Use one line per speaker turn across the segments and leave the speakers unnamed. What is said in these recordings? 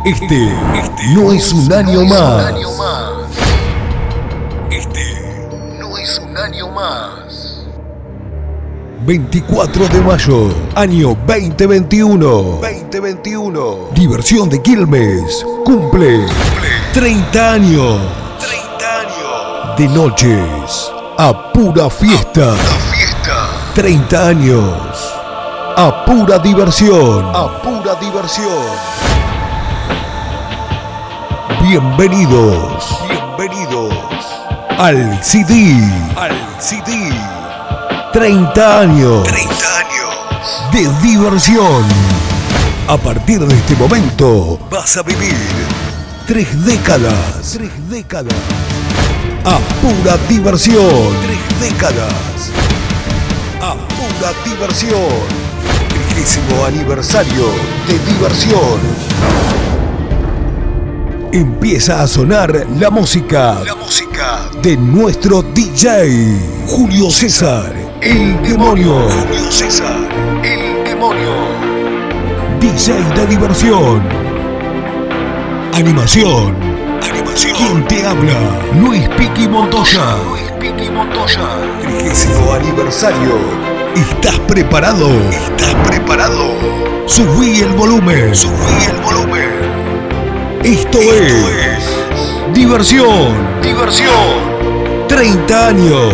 Este no es un año más.
Este no es un año más.
24 de mayo, año 2021. Diversión de Quilmes cumple 30 años. De noches a pura fiesta. 30 años a pura diversión. Bienvenidos al CD. 30 años de diversión. A partir de este momento vas a vivir 3 décadas a pura diversión. 3 décadas a pura diversión. 30º aniversario de diversión. Empieza a sonar la música de nuestro DJ Julio César, el demonio. DJ de diversión. Animación. ¿Quién te habla? Luis Piqui Montoya. 30º aniversario. ¿Estás preparado? Subí el volumen. Esto es diversión. 30 años.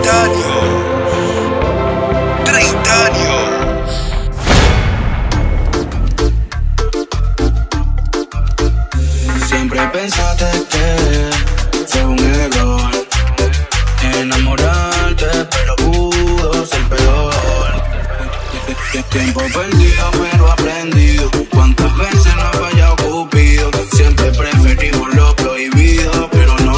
Siempre pensaste que fue un error enamorarte, pero pudo ser peor. Tiempo perdido pero aprendido. Cuántas veces no ha fallado Cupido. Siempre preferimos lo prohibido, pero no.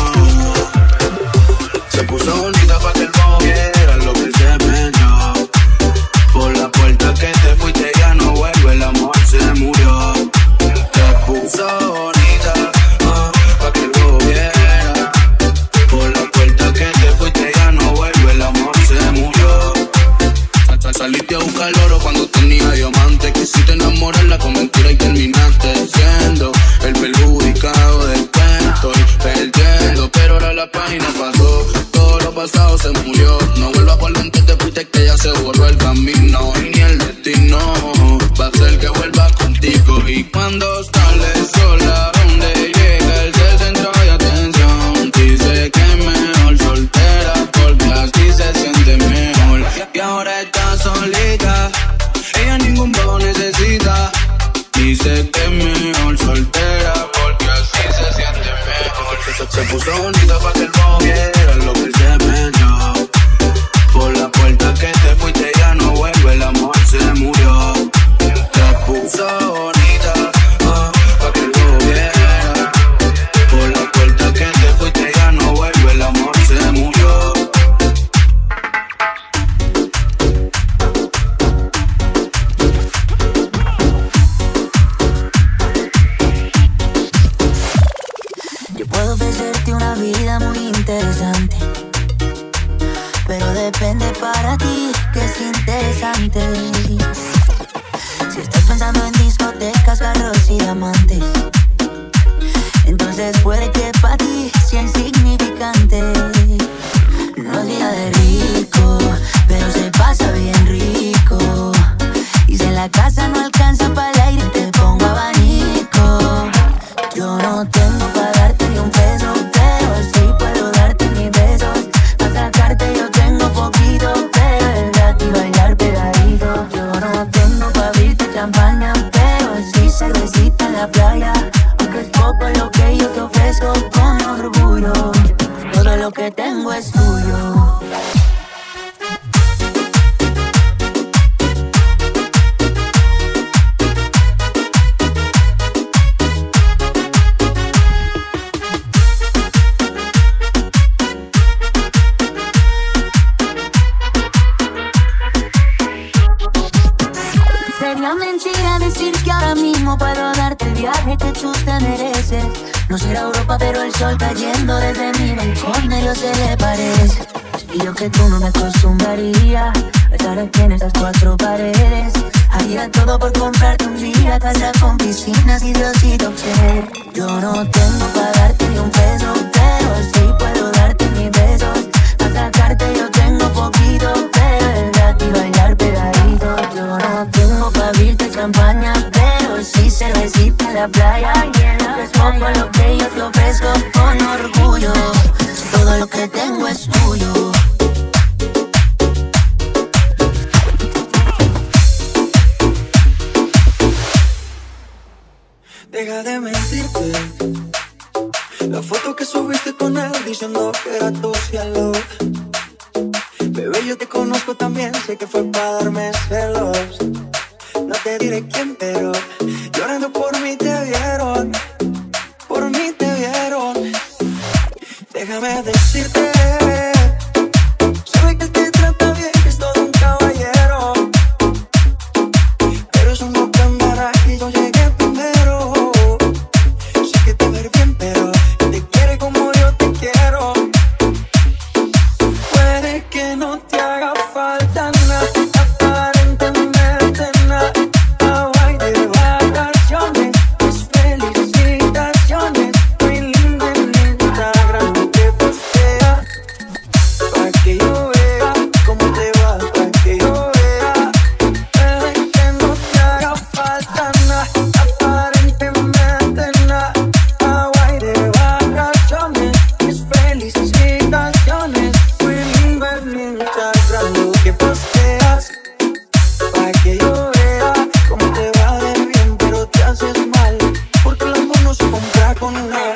Se puso bonita pa' que el bobo viera lo que se metió. Por la puerta que te fuiste ya no vuelve, el amor se murió. Te puso bonita pa' que el bobo viera. Por la puerta que te fuiste ya no vuelve, el amor se murió. Saliste a buscar oro cuando tenía diamante. Quisiste enamorarla con mentira y terminaste siendo el perjudicado del que estoy perdiendo. Pero ahora la página pasó, todo lo pasado se murió. No vuelvas por donde te fuiste, que ya se borró el camino. Y ni el destino va a ser que vuelva contigo. Y cuando sales sola, donde llega el centro de atención, dice que es mejor soltera porque así se siente mejor. Y ahora está solita, ella ningún bobo necesita. Dice que es mejor soltera porque así se siente mejor. Se puso bonita pa' que el bobo viera lo que se metió. Por la puerta que te fuiste ya no vuelve, el amor se murió. Te puso bonita pa' que el bobo viera. Por la puerta que te fuiste ya no vuelve, el amor se murió.
Puedo ofrecerte una vida muy interesante, pero depende para ti que es interesante. Si estás pensando en discotecas, carros y diamantes, entonces puede que para ti sea insignificante. No es vida de rico, pero se pasa bien rico. Y si en la casa no alcanza para el aire, te pongo abanico. Yo no tengo para darte ni un peso, pero sí puedo darte mis besos. Para sacarte yo tengo poquito, pero es gratis bailar pegadito. Yo no tengo para abrirte champaña, pero sí cervecita en la playa. Aunque es poco lo que yo te ofrezco con orgullo, todo lo que tengo es tuyo. Sería mentira decir que ahora mismo puedo darte el viaje que tú te mereces. No será Europa, pero el sol cayendo desde mi balcón a Dios se le parece. Y yo que tú no me acostumbraría a estar aquí en estas 4 paredes. Haría todo por comprarte un día, casa con piscinas y Diosito quiere. Yo no tengo para darte ni un peso, pero sí puedo darte mis besos. Para sacarte yo tengo poquito, pero el gratis bailar pegadito. Yo no tengo para abrirte champaña, pero sí cervecita en la playa. Es poco lo que yo te ofrezco con orgullo. Todo lo que tengo es tuyo.
Deja de mentirte. La foto que subiste con él diciendo que era tu cielo. Bebé, yo te conozco también, sé que fue para darme celos. No te diré quién, pero llorando por mí te vieron. Por mí te vieron. Déjame decirte, sabe que él te trata bien, que es todo un caballero. Pero eso no cambiará y yo llegué primero. Sé que te ver bien, pero él te quiere como yo te quiero. Puede que no te haga falta nada, aparentemente nada. Hawaii de vacaciones, mis felicitaciones. Muy lindo en Instagram lo que posteas, pa' que yo vea cómo te va, pa' que yo vea. Puede que no te haga falta nada, aparentemente nada. Hawaii de vacaciones, mis felicitaciones. Muy lindo en Instagram lo que posteas, pa' que yo vea cómo te va de bien, pero te haces mal, porque el amor no se compra con nada.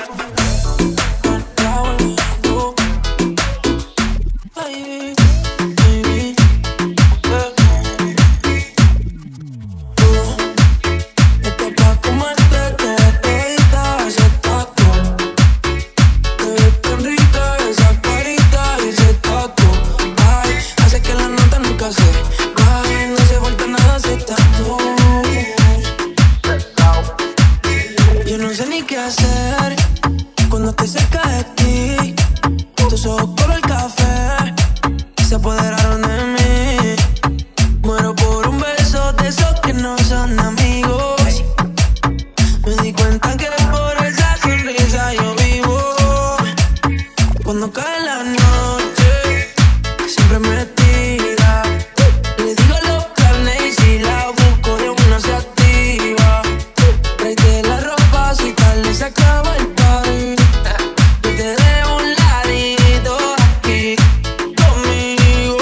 Yo no sé ni qué hacer cuando estoy cerca de ti. Tus ojos color café se apoderaron de mí. Muero por un beso de esos que no son amigos. Me di cuenta que por esa sonrisa yo vivo. Cuando cae la noche siempre me tira. Le digo los planes y si la busco de una se activa. Tráete la ropa si tal le se acaba el party. Yo te dejo un ladito aquí conmigo.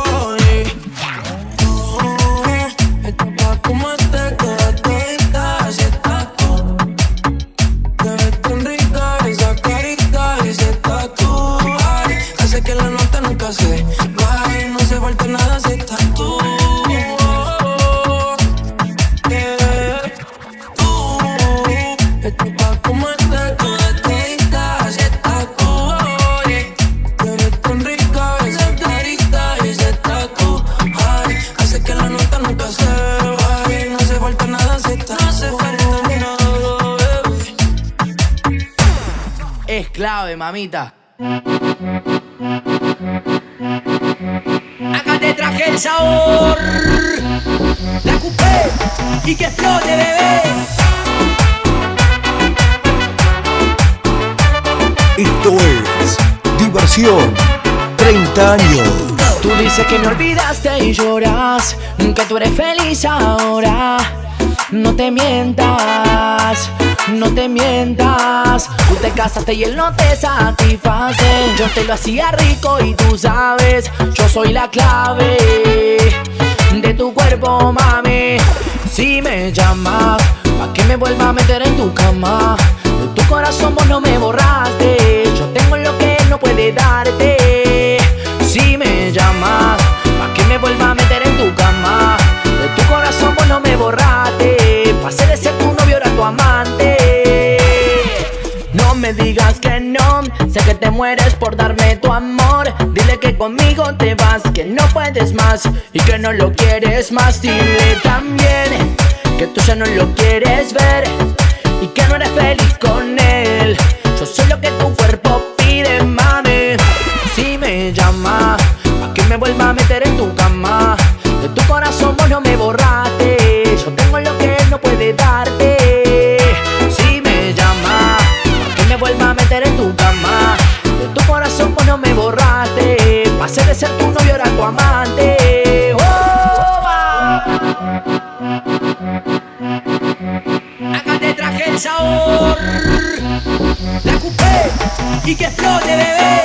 Esta pa' como este que todita se tatu. Te ves tan rica esa carita y ese tatu. Hace que la nota nunca se baje, no hace falta nada si estás tú. Esto pa' como este que todita se tatu. Te ves tan rica esa carita y ese tatu. Hace que la nota nunca se baje, no hace falta nada si estás tú. No hace falta nada, bebé.
Es clave, mamita. Acá te traje el sabor, la coupé y que explote, bebé.
Esto es Diversión 30 años.
Tú dices que me olvidaste y lloras, que tú eres feliz ahora. No te mientas, no te mientas. Tú te casaste y él no te satisface. Yo te lo hacía rico y tú sabes, yo soy la clave de tu cuerpo, mami. Si me llamas, pa' que me vuelva a meter en tu cama. De tu corazón vos no me borraste. Yo tengo lo que él no puede darte. Si me llamas, pa' que me vuelva a meter en tu cama. De tu corazón vos no me borraste. Pasé de ser tu novio ahora tu amante. No me digas que no, sé que te mueres por darme tu amor. Dile que conmigo te vas, que no puedes más y que no lo quieres más. Dile también que tú ya no lo quieres ver y que no eres feliz con él. Yo soy lo que tu cuerpo pide, mami. Si me llamas, pa' que me vuelva a meter en tu cama. De tu corazón vos no me borraste. y que explote, bebé.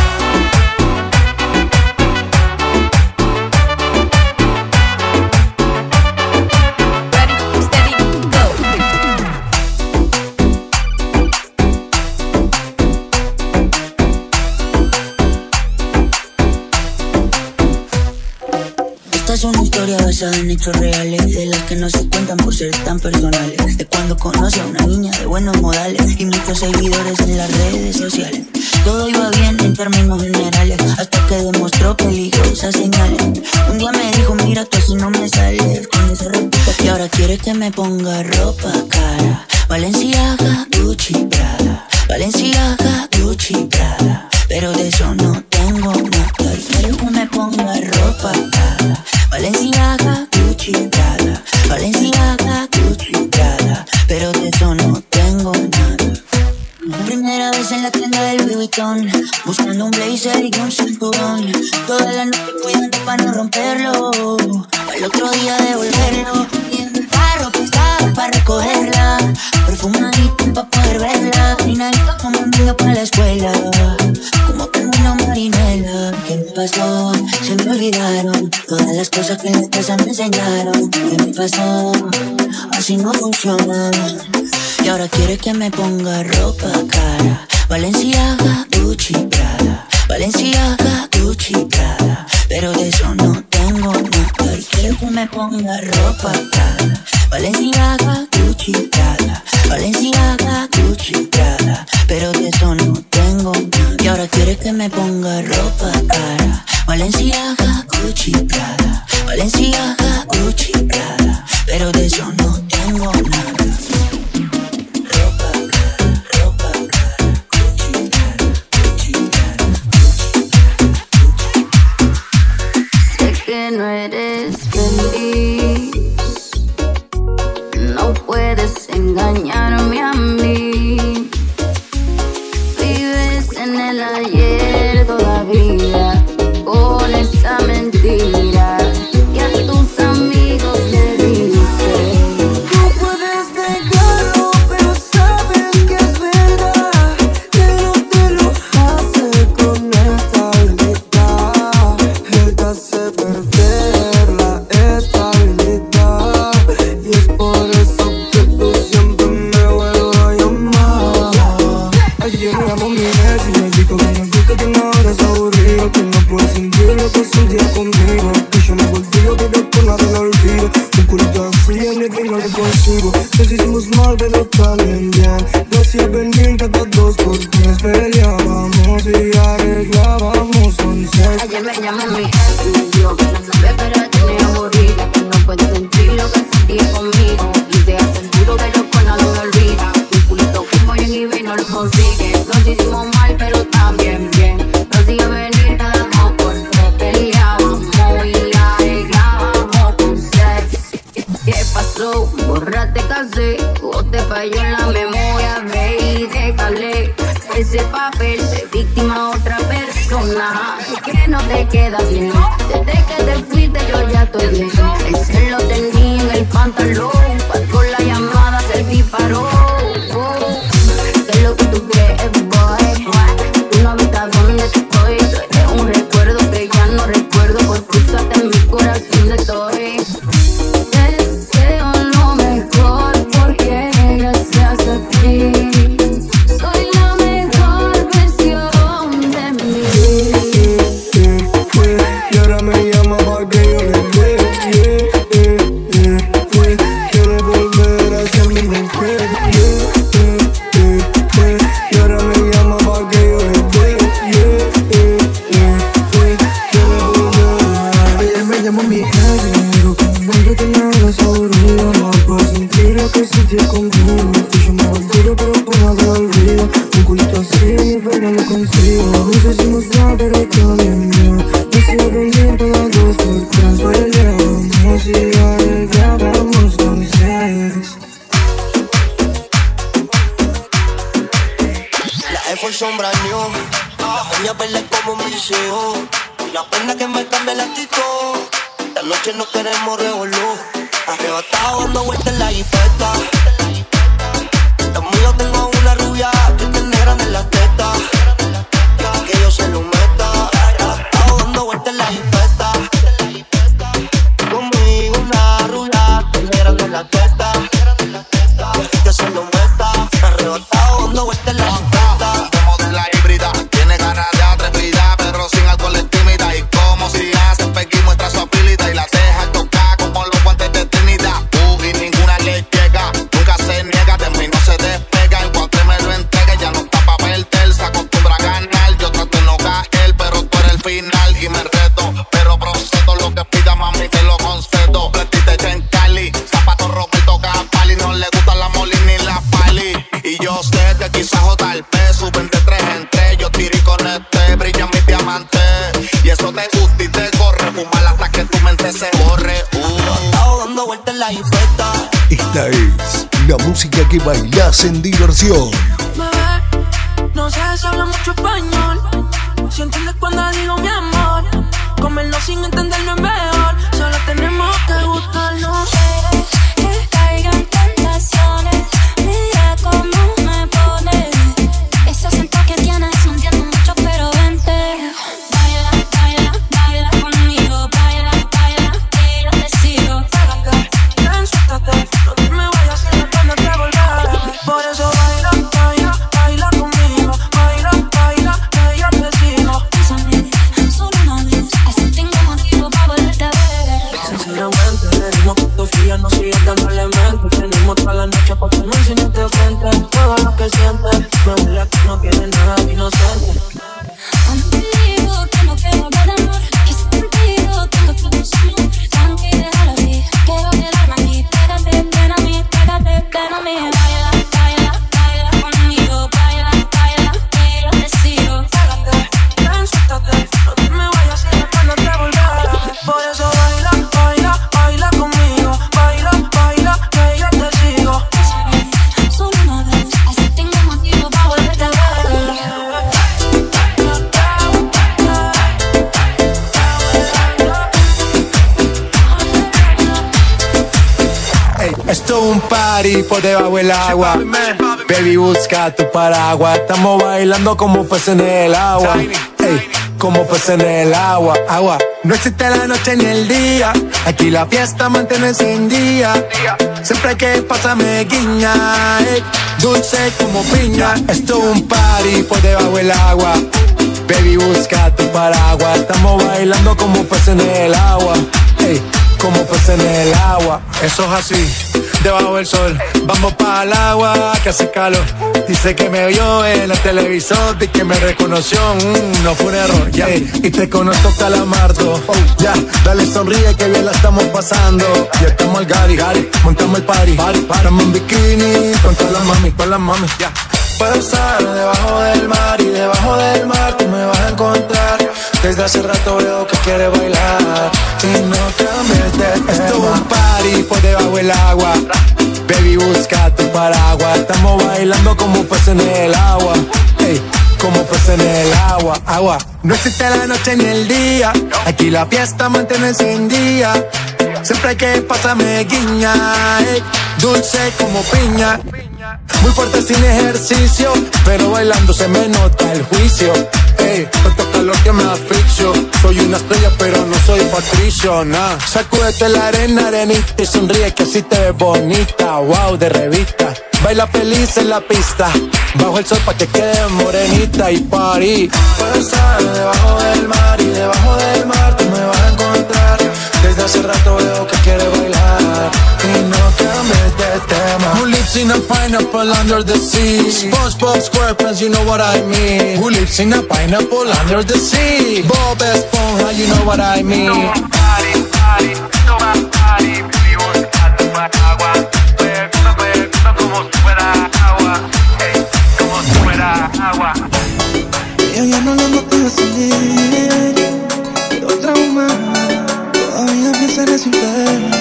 Es una historia basada en hechos reales, de las que no se cuentan por ser tan personales. De cuando conocí a una niña de buenos modales y muchos seguidores en las redes sociales. Todo iba bien en términos generales, hasta que demostró peligrosas señales. Un día me dijo, mira, tú así no me sales con esa ropita. Y ahora quiere que me ponga ropa cara. Balenciaga, Gucci, Prada. Balenciaga, Gucci, Prada. Pero de eso no tengo nada. Y quiere que me ponga ropa cara. Balenciaga, Gucci, Prada. Balenciaga, Gucci, Prada. Pero de eso no tengo nada. Primera vez en la tienda del Louis Vuitton, buscando un blazer y un cinturón. Toda la noche cuidando para no romperlo, al otro día devolverlo. Y en el carro prestado para recogerla, perfumadita pa' poder verla. Finalito como un niño para la escuela, como una marinela. ¿Qué me pasó? Se me olvidaron todas las cosas que en la casa me enseñaron. ¿Qué me pasó? Así no funciona. Y ahora quiere que me ponga ropa cara. Balenciaga, Gucci, Prada. Balenciaga, Gucci, Prada. Pero de eso no tengo nada. Y quiere que me ponga ropa cara. Balenciaga, Gucci, Prada. Balenciaga, Gucci, Prada. Pero de eso no tengo nada. Y ahora quiere que me ponga ropa cara. Balenciaga, Gucci, Prada. Balenciaga, Gucci, Prada. Pero de eso no tengo nada.
Que no eres feliz, no puedes engañarme a mí. Vives en el ayer todavía con esa mentira que a tus amigos le dicen.
No puedes negarlo, pero sabes que es verdad. Él no te lo hace con esta habilidad. Él te hace perder la estabilidad. Y es por eso que tú siempre me vuelves a llamar. Ayer me llamó mi ex y me dijo que no gusta que no eres aburrido, que no puedes sentir lo que sentía conmigo. Y yo me volteo, pero por nada lo olvido. Un culito así en el que no lo consigo. Nos hicimos mal, pero también bien. Yo hacía venir cada 2 por 3. Peleábamos y arreglábamos con sex.
Ayer me llamó mi ex y me dijo que no sabe pero tiene aburrida, que no puede sentir lo que sentía conmigo. Y se hace el duro pero con nada me olvida. Un culito como yo y B no lo consigue. Nos hicimos mal pero también bien. Nos hacía venir cada 2 por 3. Peleábamos y arreglábamos con sex. ¿Qué pasó? Borraste casé o te falló en la memoria, ve y déjale ese papel de víctima a otra persona que no te queda bien. Desde que te fuiste yo ya estoy bien. El celo tenía en el pantalón, cuando la llamada se disparó. ¿Qué es lo que tú quieres, boy? Tú no habitas donde estoy. Tú eres un recuerdo que ya no recuerdo, por cruzarte en mi corazón estoy. Deseo lo mejor porque gracias a ti soy la mejor versión de mí.
Y ahora me llama para que yo le dé. Quiere volver a ser mi mujer. Y ahora me llama para que yo le dé. Quiere volver. Ayer me llamó mi ex y me dijo que no te nada aburrido. No puedo sentir lo que sentí contigo. Y yo me volteo pero con nada olvido. Un culito así pero no lo consigo. Nos hicimos mal pero también bien. Nos hacía venir cada 2 por 3. Peleábamos y arreglábamos con sex.
La Air Force son brand new, las uñas verdes como mi deseo. Y la pena que me cambia la actitud. Esta noche no queremos revolú. Arrebatado dando vueltas en la jipeta. Lo mío tengo una rubia que tiene grande en las tetas. yo se lo meta. Arrebatado dando vueltas en la jipeta. Conmigo una rula, acelerando la testa. Que se lo meta. Arrebatado dando vueltas en la jipeta.
Como de la híbrida, tiene ganas de atrevida, pero sin alcohol es tímida. Y como si hace Peggy muestra su habilidad y la deja tocar como los guantes de Trinidad. Y ninguna le llega, nunca se niega, de mí no se despega. En cuanto me lo entregue ya no está pa' perder, se acostumbra a ganar. Yo trato de no caer, pero tú eres el final y me reto. Pero procedo lo que pida, mami, te lo concedo. Platita en Cali, zapato Roberto Cavalli, no le gusta la Molly ni la Pali. Y yo sé que quizás JP suben de 3 en 3. Yo tiro y con este brillan mis diamantes. Y eso te gusta y te corre, fumar hasta que tu mente se borre.
Arrebatado dando vueltas en la jipeta.
Esta es la música que bailas en diversión.
Bebé, no sé si habla mucho español. Si entiendes cuando digo mi amor. Comerlo sin entenderlo es mejor. Solo tenemos que gustarnos.
Que caigan tentaciones. Mira cómo me pone. Ese acento que tienes no entiendo mucho, pero vente. Baila, baila, baila conmigo. Baila, baila, que yo te sigo.
Ven, suéltate, no me vayas a ir cuando te volver. Por eso baila, baila, baila conmigo. Baila, baila, que yo te sigo.
Bésame, solo una vez, así tengo motivo para volverte a ver.
Sinceramente, tenemos que tu fría no sigas dándole mente. Tenemos toda la noche pa' que no enseñarte frente. Todo lo que sientes, me huele a que no tiene nada de inocente.
Contigo que no quiero hablar de amor. Que si contigo tengo que pensarlo. Tengo que dejarlo así. Quiero quedarme aquí. Pégate, ven a mí, pégate, ven a mí. Baila, baila, baila conmigo. Baila, baila, que yo te sigo.
Ven, suéltate, no me vayas a ir cuando te volver. Por eso baila, baila, baila conmigo. Baila, baila, que yo te sigo.
Bésame, solo una vez, así tengo motivo para volverte a ver.
Esto es un party por debajo del agua. Baby, busca tu paraguas. Estamos bailando como peces en el agua. Ey, como peces en el agua. Agua. No existe la noche ni el día. Aquí la fiesta mantiene encendida. Siempre hay que pasarme guiña. Ey, dulce como piña. Esto es un party por debajo del agua. Baby, busca tu paraguas. Estamos bailando como peces en el agua. Ey, como peces en el agua. Eso es así, debajo del sol. Vamos para el agua que hace calor. Dice que me vio en el televisor y que me reconoció. No fue un error, ya. Y te conozco, Calamardo. Ya, dale sonríe que bien la estamos pasando. Ya estamos al Gary, montamos el party. Estamos en bikini con todas las mami, ya. Puedo estar debajo del mar y debajo del mar tú me vas a encontrar. Desde hace rato veo que quieres bailar y no cambies de tema. Esto es un party por debajo del agua. Baby, busca tu paraguas. Estamos bailando como peces en el agua. Ey, como peces en el agua. Agua. No existe la noche ni el día. Aquí la fiesta mantiene encendida. Siempre hay que pasarme guiña. Ey, dulce como piña. Muy fuerte sin ejercicio, pero bailando se me nota el juicio. Ey, tanto calor que me asfixio. Soy una estrella pero no soy Patricio, nah. Sacúdete la arena, arenita y sonríe que así te ves bonita. Wow, de revista. Baila feliz en la pista, bajo el sol pa' que quede morenita y party. Puedo estar debajo del mar y debajo del mar tú me vas a encontrar. Desde hace rato veo que quieres bailar y no cambies de tema. Who lives in a pineapple under the sea? SpongeBob SquarePants, you know what I mean. Who lives in a pineapple under the sea? Bob Esponja, you know what I mean.
Party, party, esto va a party. Baby, busca tu paraguas. Como si fuera agua. Hey, como si fuera agua.
Yo ya no le motivo a salir. Quedó traumada. Todavía piensa en ese inferno.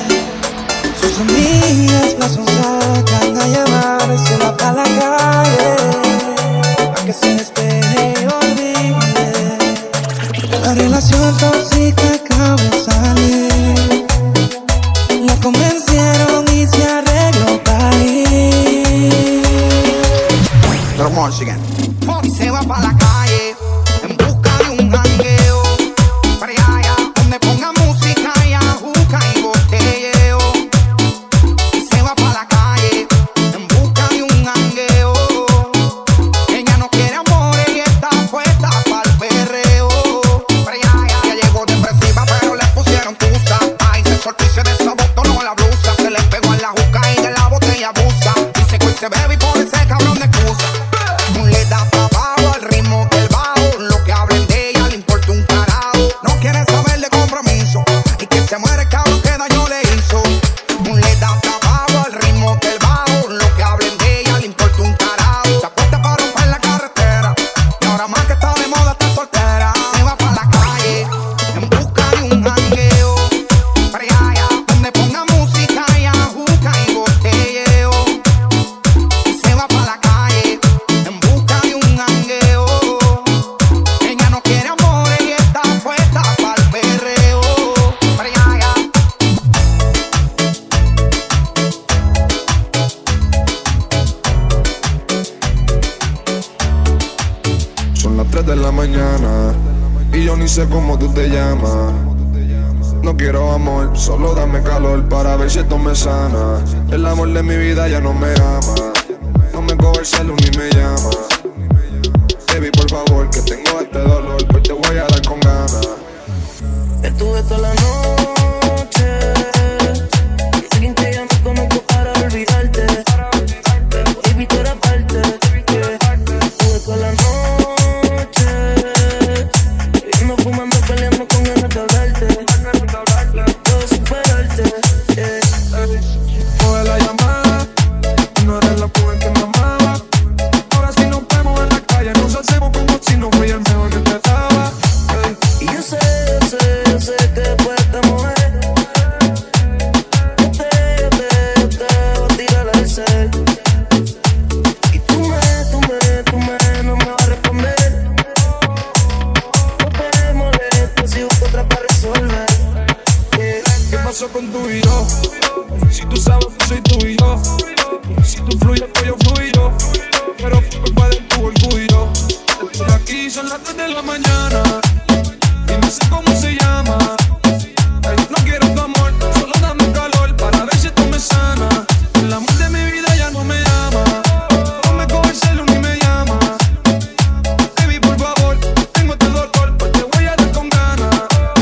Sus amigas la son sacan a llamársela pa' la calle, pa' que se despeje y olvide. La relación tóxica acaba de salir. La convencieron y se arregló para ir.
Y se va pa' la calle, se bebe y pone ese cabrón de excusa. Le da pa' abajo al ritmo del bajo. Lo que hablen de ella le importa un carajo. No quiere saber de compromiso. Y que se muere el cabrón que daño le hizo. Le da pa' abajo al ritmo del bajo. Lo que hablen de ella le importa un carajo. Se apuesta para romper la carretera. Y ahora más que está de moda está soltera. Se va pa' la calle en busca de un jangueo. Allá donde ponga música y ajuca y botelleo. Se va pa' la calle en busca de un jangueo. Ella no quiere amores y está puesta pa'l perreo. Allá.
Son las 3 de la mañana y yo ni sé cómo tú te llamas. No quiero amor, solo dame calor para ver si esto me sana. El amor de mi vida ya no me ama. No me coge el celu ni me llama. Baby, por favor, que tengo este dolor, pues te voy a dar con ganas.
Estuve toda la noche sin que ya me conozco para olvidarte. Pero baby, tú eras parte. Estuve toda la noche viviendo, fumando, peleando con ganas de hablarte. Puedo superarte.
Coge la llamada, no eres la mujer que me amaba. Ahora sí nos vemos en la calle, nos hacemos como si no fui el mejor que te daba.
Y yo sé que por esta mujer yo te voy a tirar al cel. Y tú no me vas a responder. No te molestes si busco otra para resolver.
¿Qué pasó con tú y yo? Si tú sabes que soy tú y yo. Si tú fluyes, pues yo fluyo. Pero fue culpa de tu orgullo. Estoy aquí, son las 3 de la mañana y no sé cómo se llama. Ay, no quiero tu amor, solo dame calor para ver si esto me sana. El amor de mi vida ya no me ama. No me coge el celu ni me llama. Baby, por favor, tengo este dolor, pues te voy a dar con ganas.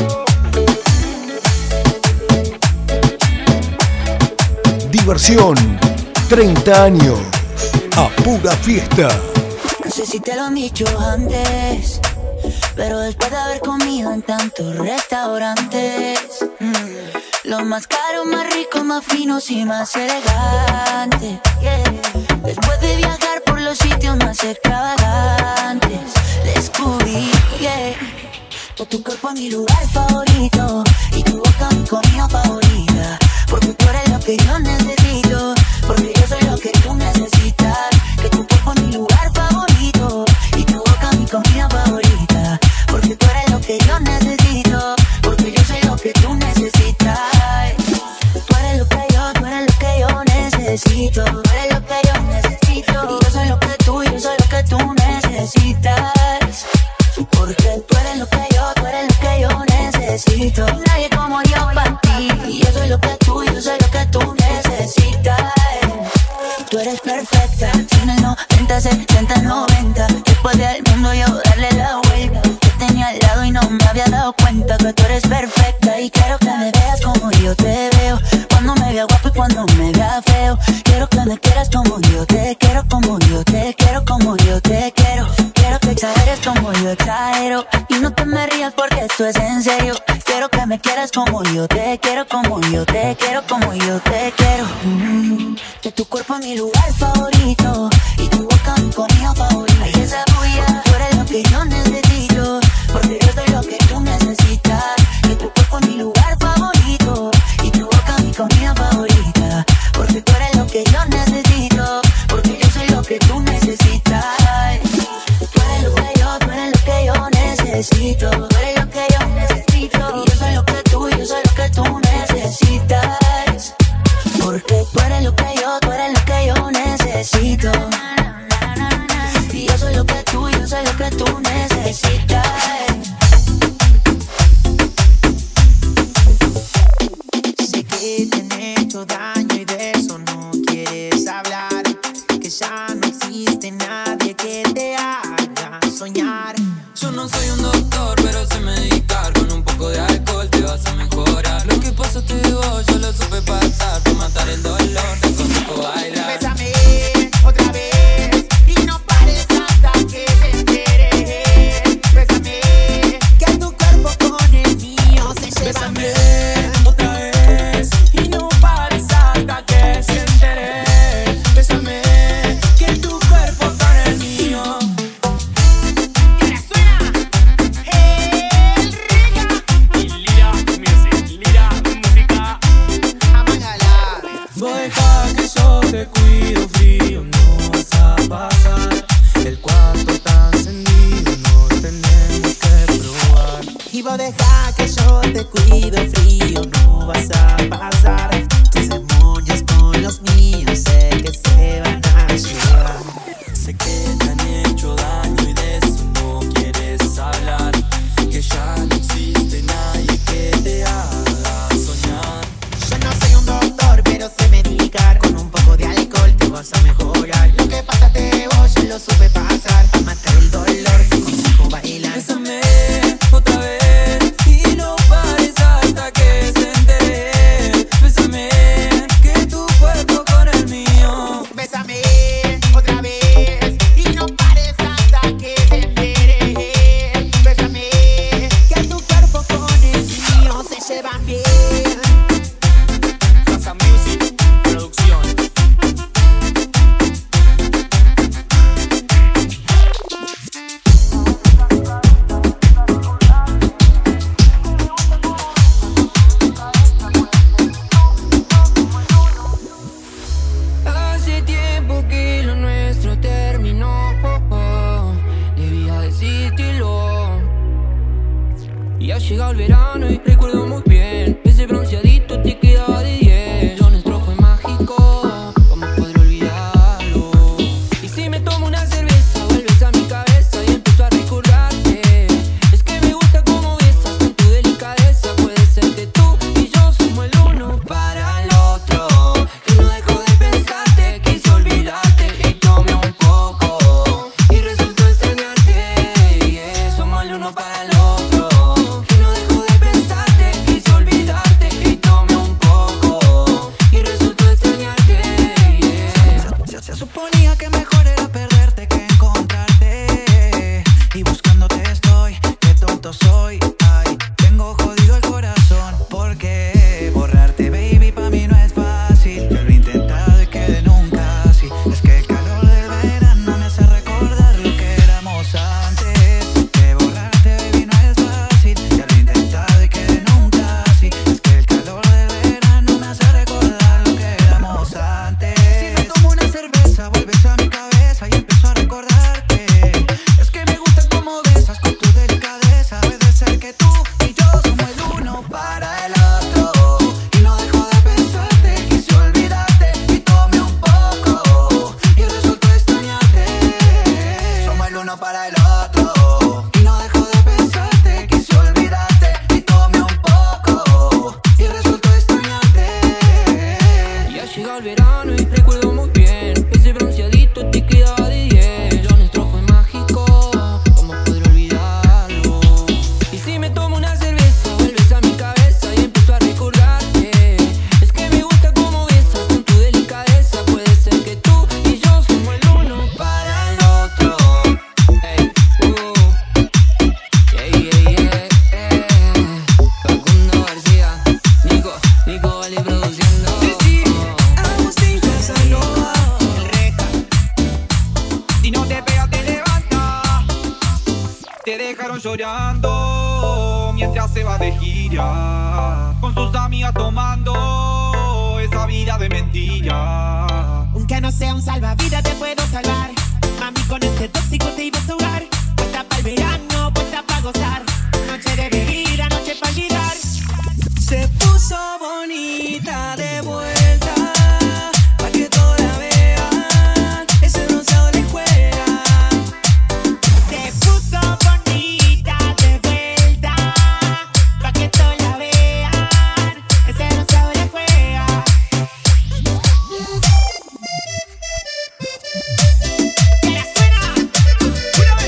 Diversión, 30 años, a pura fiesta.
No sé si te lo han dicho antes, pero después de haber comido en tantos restaurantes, los más caros, más ricos, más finos y más elegantes, después de viajar por los sitios más extravagantes, descubrí que tu cuerpo es mi lugar favorito y tu boca mi comida favorita, porque tú eres lo que yo necesito, porque yo soy lo que tú necesitas. Que tu cuerpo es mi lugar favorito y tu boca mi comida favorita, porque tú eres lo que yo necesito, porque yo soy lo que tú necesitas. Tú eres lo que yo necesito, tú eres lo que yo necesito, y yo soy lo que tú, yo soy lo que tú necesitas, porque tú eres lo que yo necesito. Nadie como yo para ti, y yo soy lo que tú, yo soy lo que tú necesitas. Tú eres perfecta, tienes 90, 70, 90. Después del mundo yo darle la vuelta. Te tenía al lado y no me había dado cuenta que tú eres perfecta. Y quiero que me veas como yo te veo, cuando me vea guapo y cuando me vea feo. Quiero que me quieras como yo te quiero, como yo te quiero, como yo te quiero. Quiero que exageres como yo exagero, y no te me rías porque esto es en serio. Quiero que me quieras como yo te quiero, como yo te quiero, como yo te quiero. Que tu cuerpo es mi lugar favorito y tu boca mi comida favorita. Y esa bulla, tú eres lo que yo necesito, porque yo soy lo que tú necesitas. Que tu cuerpo es mi lugar favorito y tu boca mi comida favorita, porque tú eres lo que yo necesito, porque yo soy lo que tú necesitas. Tú eres lo que yo necesito, tú eres lo que yo necesito, y yo soy lo que tú, yo soy lo que tú necesitas, porque tú eres lo que yo necesito, y yo soy lo que tú, yo soy lo que tú necesitas.
Sé que te han hecho daño y de eso no quieres hablar, que ya no existe nadie que te haga soñar. Yo no soy un doctor, pero sé medicar. Con un poco de alcohol te vas a mejorar. Lo que pasó te digo, yo lo supe pasar. Por matar el dolor, te conozco bailar. Bésame, deja que yo te cuido, frío no vas a pasar. El cuarto está encendido, nos tenemos que probar.
Y vos deja que yo te cuido, frío no vas a pasar. Tus demonios con los míos sé que se van a llevar.
Sé que te han hecho daño y de eso no quieres hablar. Que ya no existe nadie que te haga soñar.
Yo no soy un doctor, pero sé medicar. Con un poco de alcohol te vas a mejorar. Lo que pasaste vos yo lo supe pasar. Pa' matar el dolor te consejo bailar.
Bésame otra vez y no pares hasta que se entere. Bésame, que tu cuerpo con el mío.
Bésame otra vez y no pares hasta que se entere. Bésame, que tu cuerpo con el mío se llevan bien.
Casa Music, producción.
Hace tiempo que lo nuestro terminó, debía decírtelo. Y ha llegado el verano y recuerdo muy bien, ese bronceadito te quedaba de 10. Lo nuestro fue mágico, ¿cómo podré olvidarlo? Y si me tomo una cerveza, vuelves a mi cabeza y empiezo a recordarte. Es que me gusta cómo besas con tu delicadeza. Puede ser que tú y yo somos el uno para el otro. Que no dejo de pensarte, quise olvidarte y tomé un poco y resultó extrañarte. Yeah, somos el uno para el otro. Que no dejo de pensarte, quise olvidarte y tomé un poco y resultó extrañarte. Yeah.
Se suponía que mejor era perderte que encontrarte. Y buscándote estoy, qué tonto soy. Ay, tengo jodido el corazón. Porque borrarte, baby, pa' mí no es fácil. Yo lo he intentado y quedé nunca así. Es que el calor del verano me hace recordar lo que éramos antes. Que borrarte, baby, no es fácil. Ya lo he intentado y quedé nunca así. Es que el calor del verano me hace recordar lo que éramos antes. Si me tomo una cerveza, vuelves a mi cabeza y empiezo a recordarte. Es que me gusta cómo besas con tu delicadeza. Puede ser que tú y yo somos el uno para el otro. Y no dejo de pensarte, quise olvidarte y tomé un poco y resultó extrañarte. Somos el uno para el otro. Y no dejo de pensarte, quise olvidarte y tomé un poco y resultó extrañarte.
Y ha llegado el verano y recuerdo muy bien, ese bronceadito te quedaba de 10. Lo nuestro fue mágico, ¿cómo podré olvidarlo? Y si me tomo una cerveza, vuelves a mi cabeza y empiezo a recordarte. Es que me gusta cómo besas con tu delicadeza. Puede ser que tú y yo somos el uno para el otro. Hey, Facundo García, Nico Vale produciendo.
Agustín Casanova, el Reja. Si no te pega, te levanta.
Te dejaron llorando mientras se va de gira, con sus amigas tomando esa vida de mentira.
Aunque no sea un salvavidas, te puedo salvar. Mami, con este tóxico te ibas a ahogar. Puesta pa'l verano, puesta pa' gozar. Noche de bebida, noche pa' olvidar. Se puso bonita de vuelta, pa' que todos la vean. Ese bronceado le juega. Se puso bonita de vuelta, pa' que todos la vean. Ese bronceado le juega. Que la suena.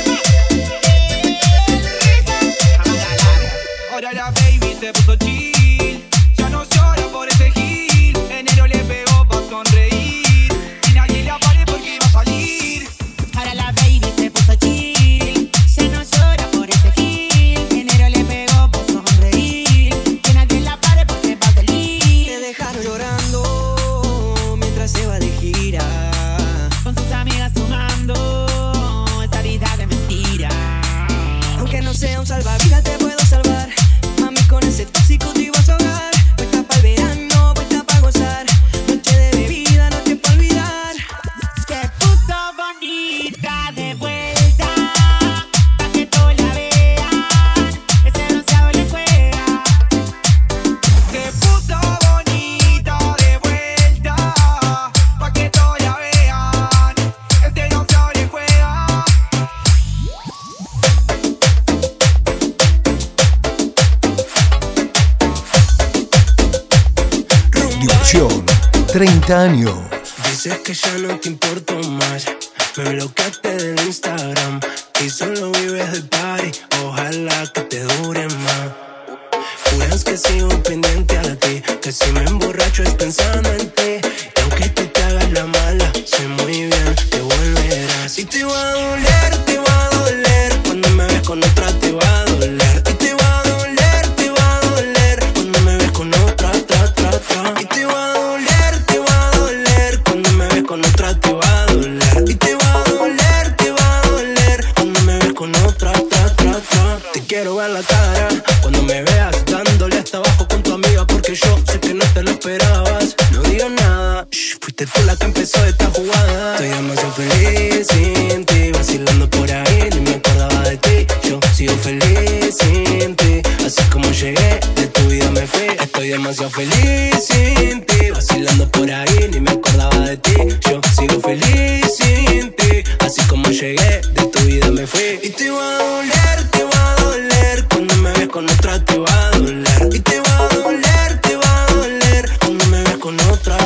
30 años.
Dices que ya no te importo más. Me bloqueaste del Instagram y solo vives del party. Ojalá que te dure más. Juras que sigo pendiente a ti, que si me emborracho es pensando en ti. Y aunque tú te hagas la mala, sé muy bien que volverás. Y te va a doler, te va a doler. Cuando me ves con otra te va a doler. Y te va a doler, te va a doler. Cuando me ves con otra, Y te va a doler, te va a doler. Cuando me ves con otra te va a doler. Y te va a doler, te va a doler. Cuando me ves con otra, Te quiero ver la cara cuando me veas dándole hasta abajo con tu amiga, porque yo sé que no te lo esperabas. No digas nada, fuiste tú la que empezó esta jugada. Estoy demasiado feliz sin ti, vacilando por ahí, ni me acordaba de ti. Yo sigo feliz sin ti, así como llegué, de tu vida me fui. Estoy demasiado feliz sin ti, vacilando por ahí, ni me acordaba de ti. Yo sigo feliz sin ti, así como llegué, de tu vida me fui. Y te va a doler, te va a doler. Cuando me ves con otra te va a doler. Y te va a doler, te va a doler. Cuando me ves con otra,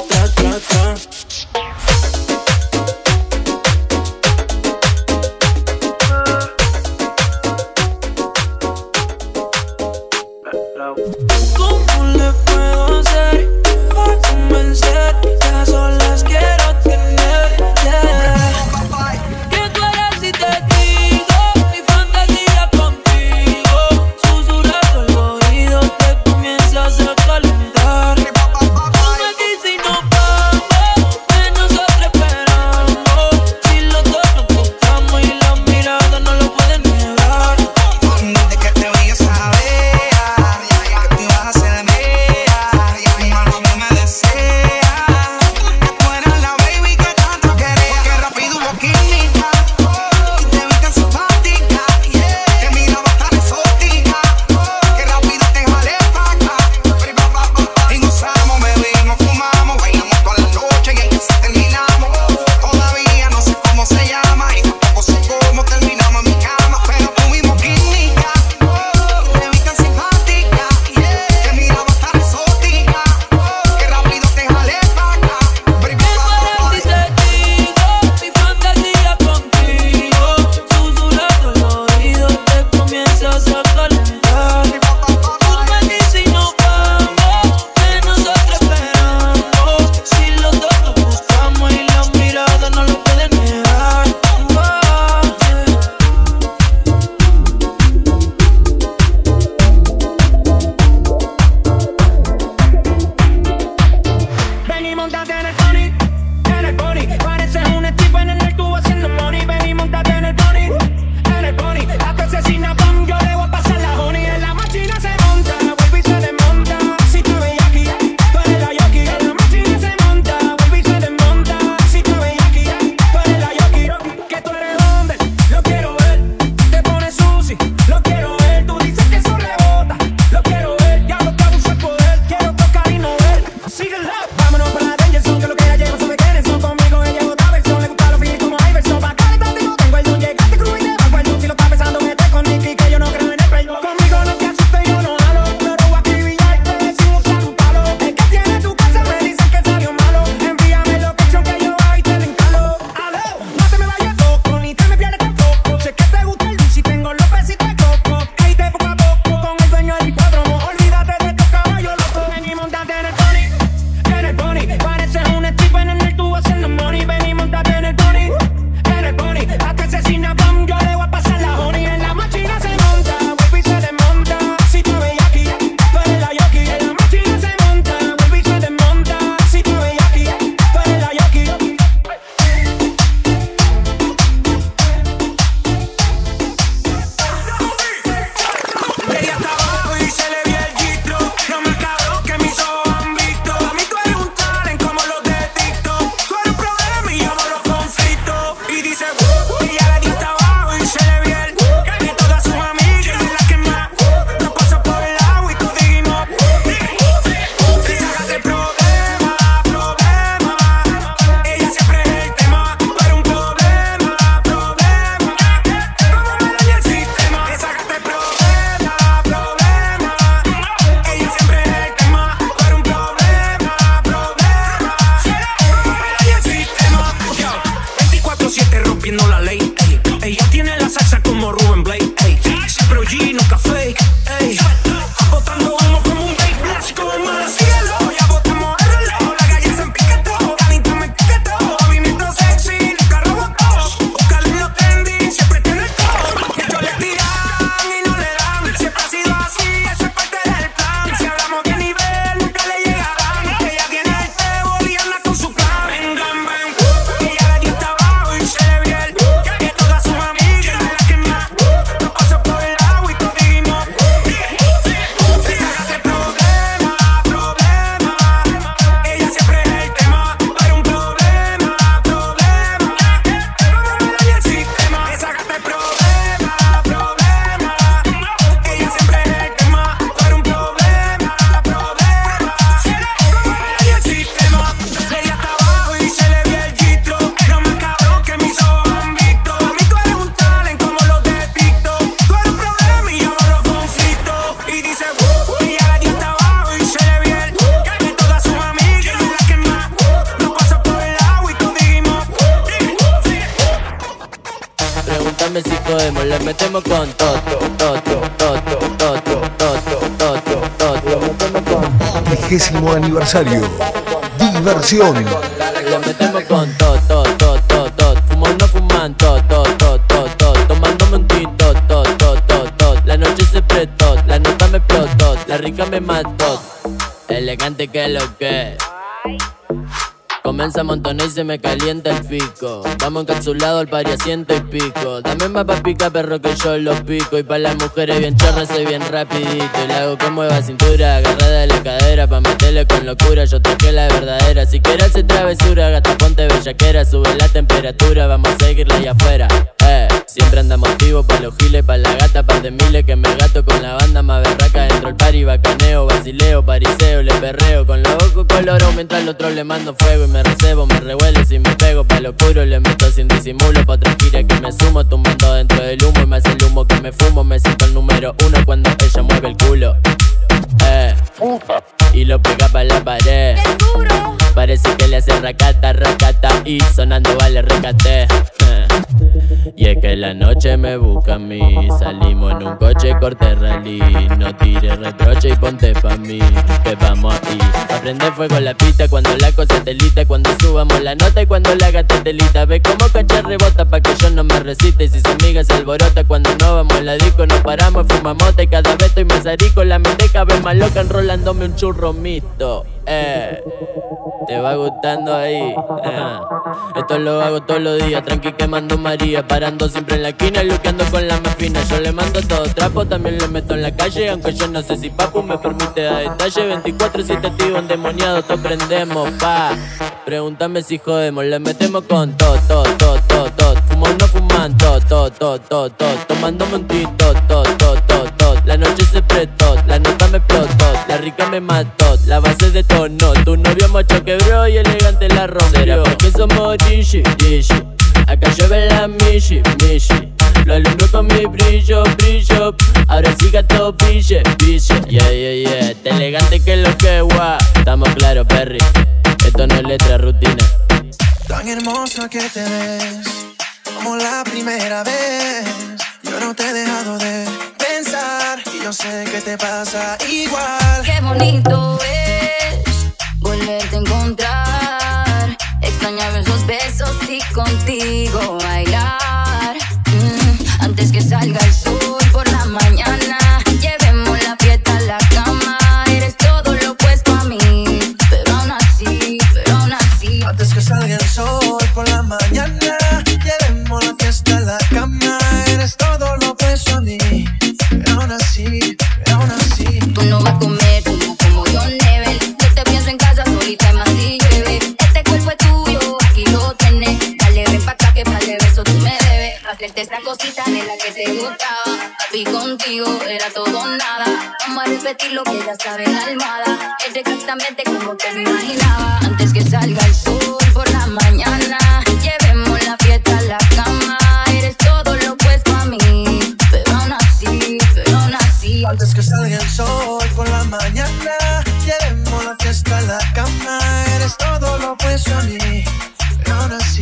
¿Cómo le puedo hacer para convencerte? Sola Pregúntame si podemos, le metemos con todo.
30º aniversario. Diversión.
Le metemos con todo. Fumando, fumando, todo. Tomándome un tinto, todo. La noche se prestó, la nota me explotó, la rica me mató. Elegante que lo que. Comienza a montonar y se me calienta el pico. Vamos encapsulados al pari a 100 y pico. Dame más pa' pica, perro, que yo los pico. Y pa' las mujeres bien chorras soy bien rapidito. Y le hago que mueva cintura, agarrada de la cadera, pa' meterle con locura, yo toqué la verdadera. Si quieres hacer travesura, gata, ponte bellaquera. Sube la temperatura, vamos a seguirla allá afuera. Siempre andamos activos pa' los giles, pa' la gata, par de miles que me gato con la banda más berraca. Dentro el party, bacaneo, basileo, pariseo, le perreo con los ojos colorados mientras al otro le mando fuego. Y me recebo, me revuelo y me pego pa' lo oscuro, le meto sin disimulo pa' otra gira que me sumo, tumbando dentro del humo y me hace el humo que me fumo. Me siento el número 1 cuando ella mueve el culo. Y lo pega pa' la pared. Parece que le hace racata, racata y sonando vale rescate. Y es que la noche me busca a mí. Salimos en un coche corte rally. No tires reproche y ponte pa' mí, que vamos ahí. A prender fuego la pista cuando la cosa telita, cuando subamos la nota y cuando la gata telita. Ve como cacha rebota pa' que yo no me resista. Y si su amiga se alborota cuando no vamos en la disco, nos paramos, fumamos mota y cada vez estoy más arico. La mente cada vez más loca enrolándome un churro mixto. Te va gustando ahí. Esto lo hago todos los días, tranqui quemando María, parando siempre en la esquina, luqueando con la más fina. Yo le mando todo trapo, también le meto en la calle, aunque yo no sé si papu me permite dar detalle. 24/7 activo, endemoniado, todos prendemos, pa. Pregúntame si jodemos, le metemos con todo. Fumando, fumando, todo. Tomándome un tito, todo. La noche se prestó, la nota me explotó, la rica me mató, la base de tono. Tu novio macho quebró y elegante la rompió. ¿Será porque somos dishi? Acá llueve la mishi. Lo alumbro con mi brillo. Ahora sí gato brille. Yeah. Te elegante que lo que guau. Estamos claros, Perry. Esto no es letra, rutina.
Tan hermosa que te ves, como la primera vez. Yo no te he dejado de pensar y yo sé que te pasa igual.
Qué bonito es volverte a encontrar. Extrañaba esos besos y contigo bailar. Antes que salga el sol por la mañana, llevemos la fiesta a la cama. Eres todo lo opuesto a mí, pero aún así.
Antes que salga el sol por la mañana, llevemos la fiesta a la cama. Eres todo lo opuesto a mí, pero aún así.
Tú no vas a comer como yo, Nebel. Yo te pienso en casa solita y más si llueve. Este cuerpo es tuyo, aquí lo tienes. Dale, ven pa' acá que para el beso tú me debes. Hacerte esta cosita de la que te gustaba. Papi, contigo era todo nada. Vamos a repetir lo que ya sabe la almohada. Es exactamente como te lo imaginaba. Antes que salga el sol por la mañana, llevemos la fiesta a la cama. Eres todo lo opuesto a mí, pero aún así.
Antes que salga el sol por la mañana, llevemos la fiesta a la cama. Eres todo lo opuesto a mí, pero aún así.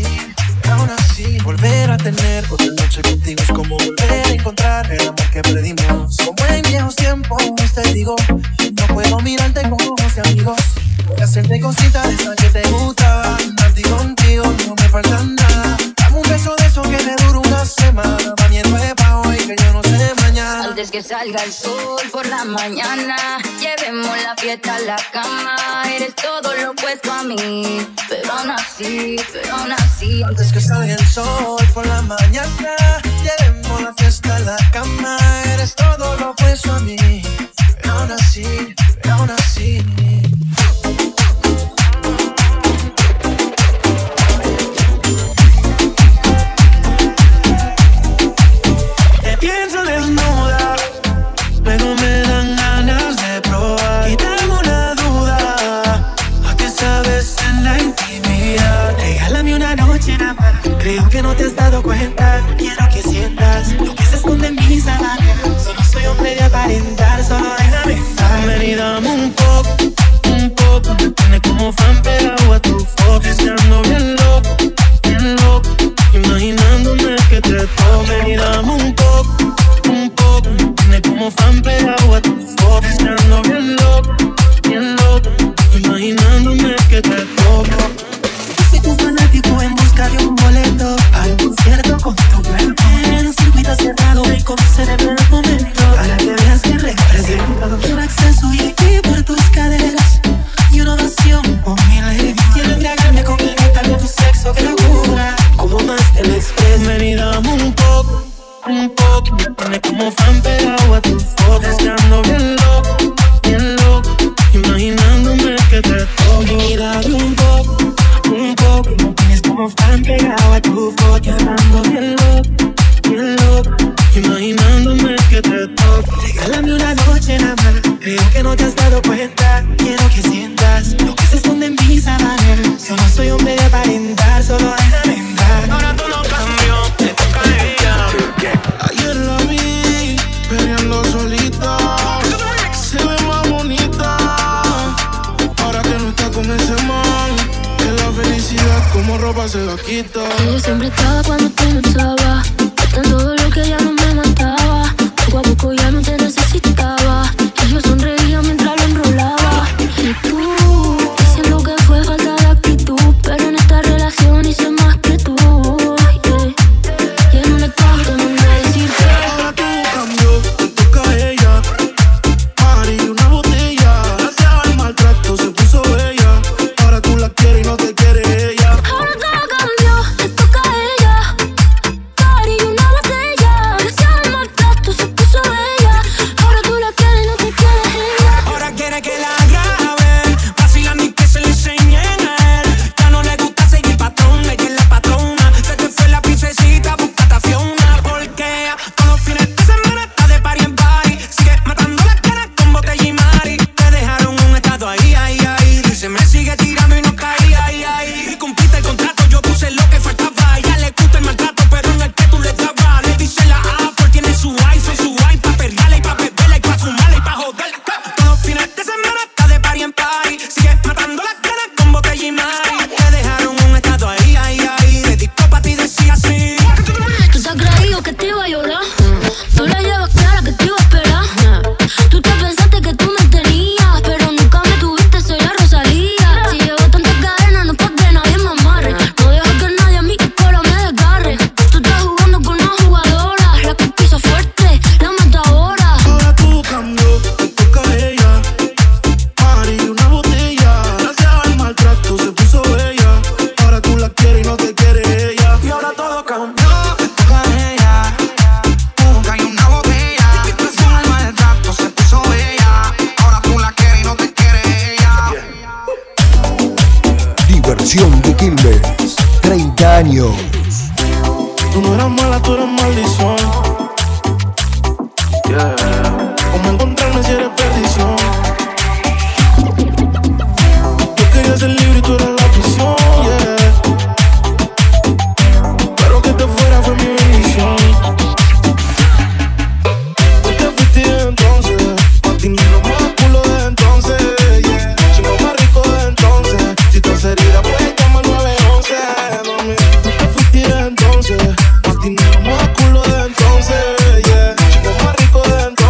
Volver a tener otra noche contigo es como volver a encontrar el amor que perdimos. Como en viejos tiempos te digo, no puedo mirarte con ojos de amigos. Voy a hacerte cositas de esas que te gustaban. Antes contigo no me falta nada. Dame un beso de eso que me dura una semana. Bañero de pa' hoy que yo no sé mañana.
Antes que salga el sol por la mañana, llevemos la fiesta a la cama. Eres todo lo opuesto a mí, pero aún así.
Antes que salga el sol por la mañana, llevemos la fiesta a la cama. Eres todo lo opuesto a mí, pero aún así.
Te pienso desnuda, luego me dan ganas de probar. Quítame una duda, ¿a qué sabes en la intimidad? Regálame una noche nada más, creo que no te has dado cuenta. Quiero que sientas lo que se esconde en mis sábanas. Solo soy hombre de aparentar, solo déjame estar. Ven y dame un poco. Me tiene como fan pegado a tu foco. Ando bien loco, imaginándome que te toco. Ven y dame cerebro en un momento, para que veas que represento. Quiero acceso y aquí por tus caderas y una ovación, oh mi lady. Quiero embriagarme con el metal de tu sexo, que locura, como más te lo expreso. Ven y dame un poco, me pone como fan pegado a tu foto. Deseando bien loco, imaginándome que te toco. Y dame un poco, me pones como fan pegado a tu foto. Deseando bien loco, imaginándome que te toco. Regálame una noche nada más, creo que no te has dado cuenta. Quiero que sientas lo que se esconde en mis sábanas. Yo no soy hombre de aparentar, solo déjame entrar. Ahora todo cambió, te toca a ella.
Ayer la vi peleando solita, se ve más bonita. Ahora que no está con ese man, que la felicidad como ropa se la quita.
Yo siempre estaba cuando tú no estabas, tanto dolor que ya no me mataba. Poco a poco ya no te necesitaba, y yo sonreía mientras lo enrolaba. Y tú, diciendo que fue falta de actitud, pero en esta relación hice más que tú, yeah. Y en un estado te mandé a decir que
ahora todo cambió, te toca a ella. Mari, una botella, gracias al maltrato se puso bella. Ahora tú la quieres y no te quiere ella.
ahora todo cambió, te toca a ella. Party, una botella, gracias al maltrato se puso bella. Ahora tú la quieres y no te quiere ella.
Ahora quiere que la graben, vacilan y que se le enseñen a él. Ya no le gusta seguir patrón, ella es la patrona. Se te fue la princesita, búscate a Fiona. Porque todos los fines de semana está de party en party. Sigue matando las caras con botella y mari. Te dejaron un estado ahí. Dice me sigue tirando y no caía ahí. Y cumpliste el contrato, yo puse lo que faltaba. Ya le gusta el maltrato, pero en el que tú le dabas. Le dice la Apple, tiene su iPhone, su wine pa' perrearla y pa' beberla y pa' fumarla y pa' joder. Todos los fines de semana está de party en party. Sigue matando las caras con botella y mari. Te dejaron un estado ahí. De disco pa' ti decía así.
Tú te has creído que te iba a llorar, tú la llevas clara que te iba a esperar. Tú te pensaste que tú me tenías, pero nunca me tuviste, soy la Rosalía. Si llevo tantas cadenas, no es pa' que nadie me amarre. No dejo que nadie a mi escuela me desgarre. Tú estás jugando con una jugadora, la que pisa fuerte, la matadora.
Ahora todo cambió, te toca a ella. Mari, una botella, gracias al maltrato se puso bella. Ahora tú la quieres y no te quiere ella.
Y ahora todo cambió, te toca a ella.
Hay una botella, gracias al maltrato se puso bella. Ahora tú la quieres y no te quiere ella.
Diversión de Quilmes, 30 años.
Tú no eras mala, tú eras maldición. ¿Cómo encontrarme si eres perdición? Yo quería ser libre y tú eras la prisión, pero que te fuera fue mi bendición. Tú te fuiste desde entonces, manteniendo más culo desde entonces, Chico más rico desde entonces. Si estás herida puedes llamar 911, mami. Tú te fuiste desde entonces, manteniendo más culo desde entonces, Chico más rico desde entonces.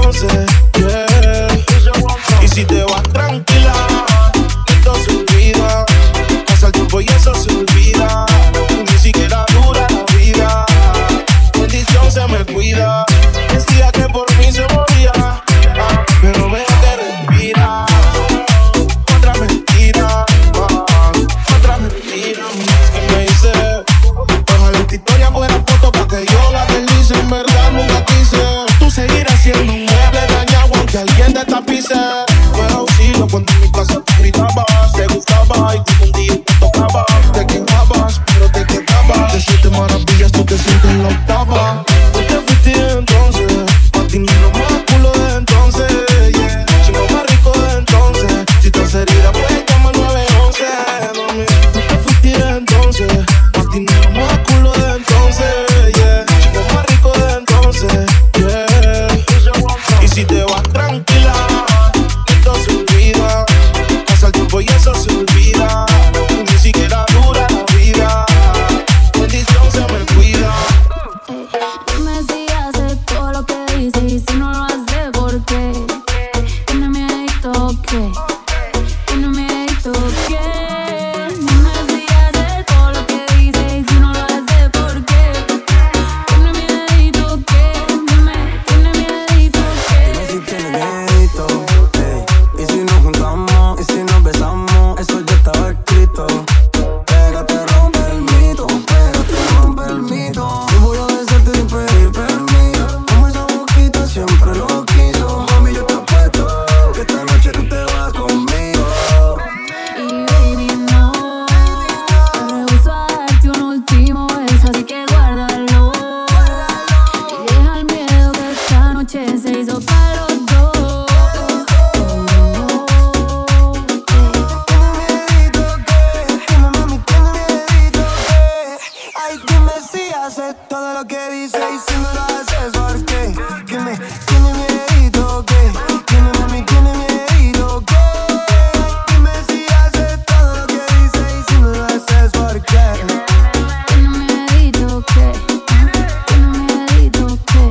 haces todo lo que dice y si no lo haces, ¿por qué? Que me tiene miedito, ¿qué? Tiene mami, tiene miedito, ¿qué? Dime si haces todo lo que dice y si no lo haces, ¿por qué?
Tiene miedito, ¿qué? Tiene miedito, ¿qué?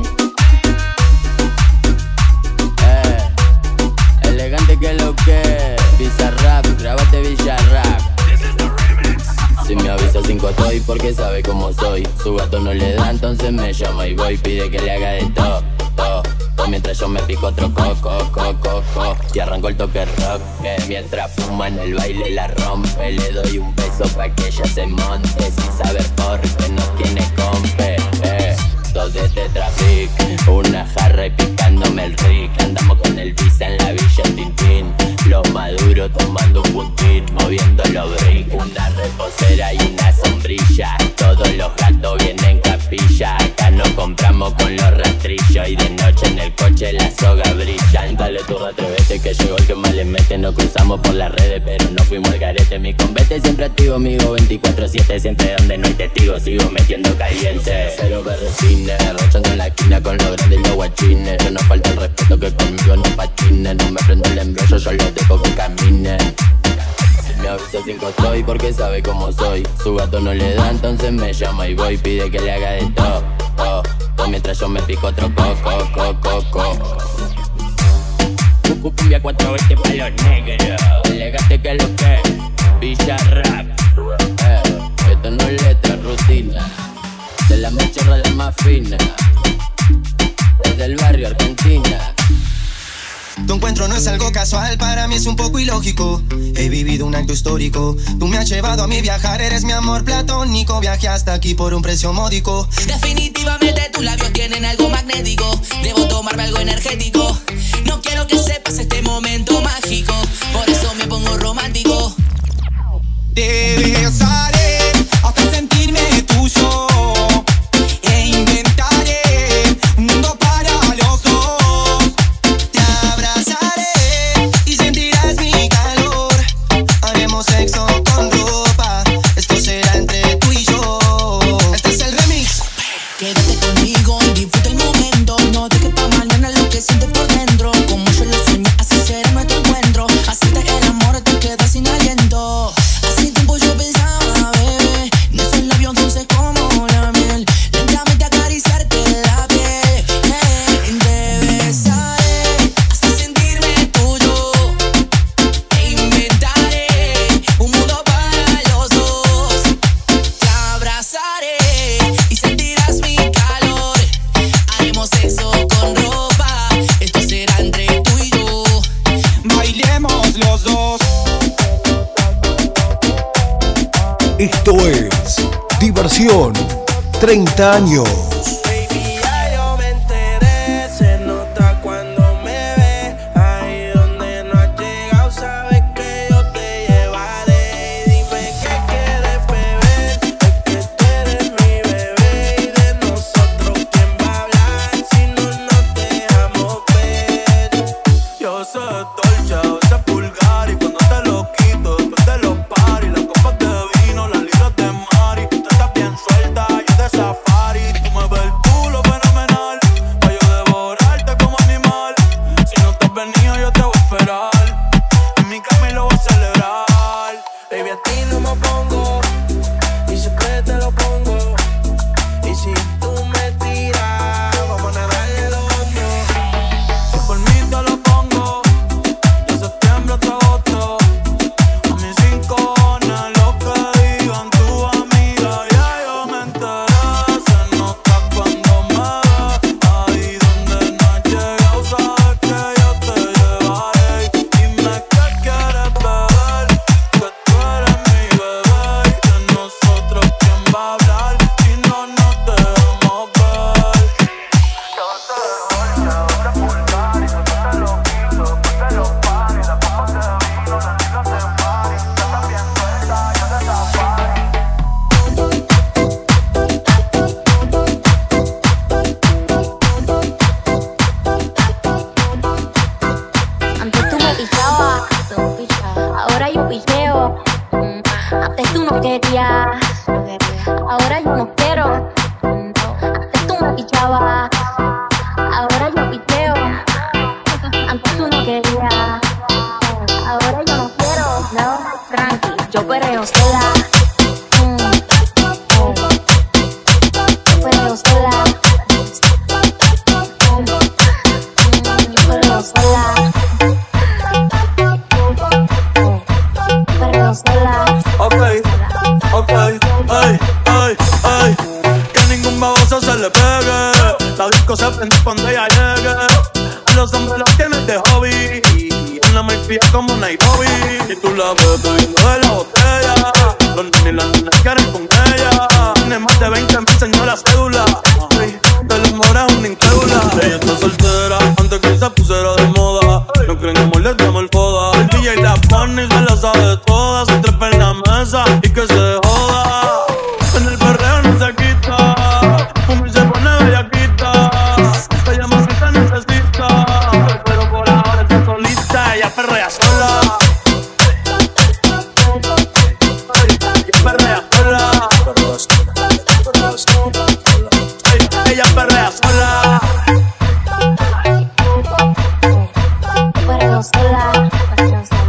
Elegante que lo que Bizarrap, grábate Villarrap. Si me avisa 5 estoy porque sabe cómo soy. Su gato no le da, entonces me llama y voy. Pide que le haga de todo, todo, todo. Mientras yo me pico otro coco. Y arranco el toque rock, mientras fuma en el baile la rompe. Le doy un beso pa' que ella se monte. Sin saber por qué no tiene compe. Todo de Tetrapic, una jarra y picándome el rick. Andamos con el visa en la villa Tintín. Los maduros tomando un puntín, moviendo los brick. Una reposera y una sombrilla. Todos los gatos vienen capilla. Acá no compramos con los rastrillos. Y de noche en el coche la soga brilla. Dale tú, atrévete que llegó el que más le mete. Nos cruzamos por las redes pero no fuimos al garete. Mi convete siempre activo, amigo 24/7. Siempre donde no hay testigos sigo metiendo caliente. Cero berretines, rochando en la esquina con los grandes y los guachines. No nos falta el respeto que conmigo no patines. No me prendo el embrollo, yo los dejo que caminen. Si me avisa 5 estoy porque sabe cómo soy. Su gato no le da, entonces me llama y voy. Pide que le haga de todo, todo, todo. Mientras yo me pico otro coco. Cumbia 420 pa' los negros. Elegante que lo que Villarrap. Esto no es letra, rutina. De la mechorra la más fina. Desde el barrio Argentina.
Tu encuentro no es algo casual, para mí es un poco ilógico. He vivido un acto histórico. Tú me has llevado a mi viajar, eres mi amor platónico. Viajé hasta aquí por un precio módico.
Definitivamente tus labios tienen algo magnético. Debo tomarme algo energético. No quiero que sepas este momento mágico. Por eso me pongo romántico.
Te besaré hasta sentirme tuyo. E inventaré un mundo para los dos. Te abrazaré y sentirás mi calor. Haremos sexo con ropa. Esto será entre tú y yo. Este es el remix.
Quédate conmigo y disfruta el momento. No dejes pa' mañana lo que sientes por dentro. Como yo lo soñé, así será nuestro encuentro. Hacerte el amor te quedas sin aliento. Hace tiempo yo pensaba, bebé, en esos labios dulces como la miel. Lentamente acariciarte la piel. Te besaré hasta sentirme tuyo. E inventaré un mundo para los dos. Te abrazaré y sentirás mi calor. Haremos sexo con ropa. Esto será entre tú y yo.
Bailemos los dos.
Esto es Diversión 30 años.
Baby, ya yo me enteré, se nota cuando me ves. Ahí donde no has llegado, sabes que yo te llevaré. Dime qué quieres beber, es que tú eres mi bebé. Y de nosotros, ¿quién va a hablar si no nos dejamos ver? Yo sé dolce, a veces vulgar, y cuando te lo quito, después de los paris, las copas de vino, las libras de mari. Tú estás bien suelta, yo de safari. Tú me ves el culo fenomenal, pa' yo devorarte como animal. Si no te has venido, yo te voy a esperar. En mi cama y lo voy a celebrar. Baby, a ti no me pongo, y siempre te lo pongo. Y si tú me tiras, vamos a nadarle el hondo. Si por mí te lo pongo, de septiembre hasta agosto. A mis 5 cojones lo que digan tu amiga. Ya yo me enteré, se nota cuando me ves. Ahí donde no has llegado, sabes que yo te llevaré. Dime qué quieres beber, que tú eres mi bebé. Y de nosotros, ¿quién va a hablar si no nos dejamos ver? Yo te dolce, ahora vulgar, y cuando te lo quito, después de los paris, las copas de vino, las libras de mari. Tú estás bien suelta, yo de safari.
Antes tú me pichabas, ahora yo picheo. Antes tú no querías, ahora yo no quiero.
ey, que ningún baboso se le pegue. La disco se prende cuando ella llegue. A los hombres los tienes de hobby, una me fía como Nairobi. Y tú la ves bebiendo de la botella, los nenes y las nenas quieren con ella. Tiene más de 20, me enseñó la cédula, ay, del amor es una incrédula. Ella está soltera, antes que se pusiera de moda. No creen que amor les damos el foda. El DJ la pone y se la sabe toda. Se trepa en la mesa y que se joda. En el perreo no se quita, mami se pone bellaquita. Ella más que te necesita, pero por ahora está solita. Ella perrea sola, ella perrea sola, ella perrea sola.
Perreo sola, perreo sola.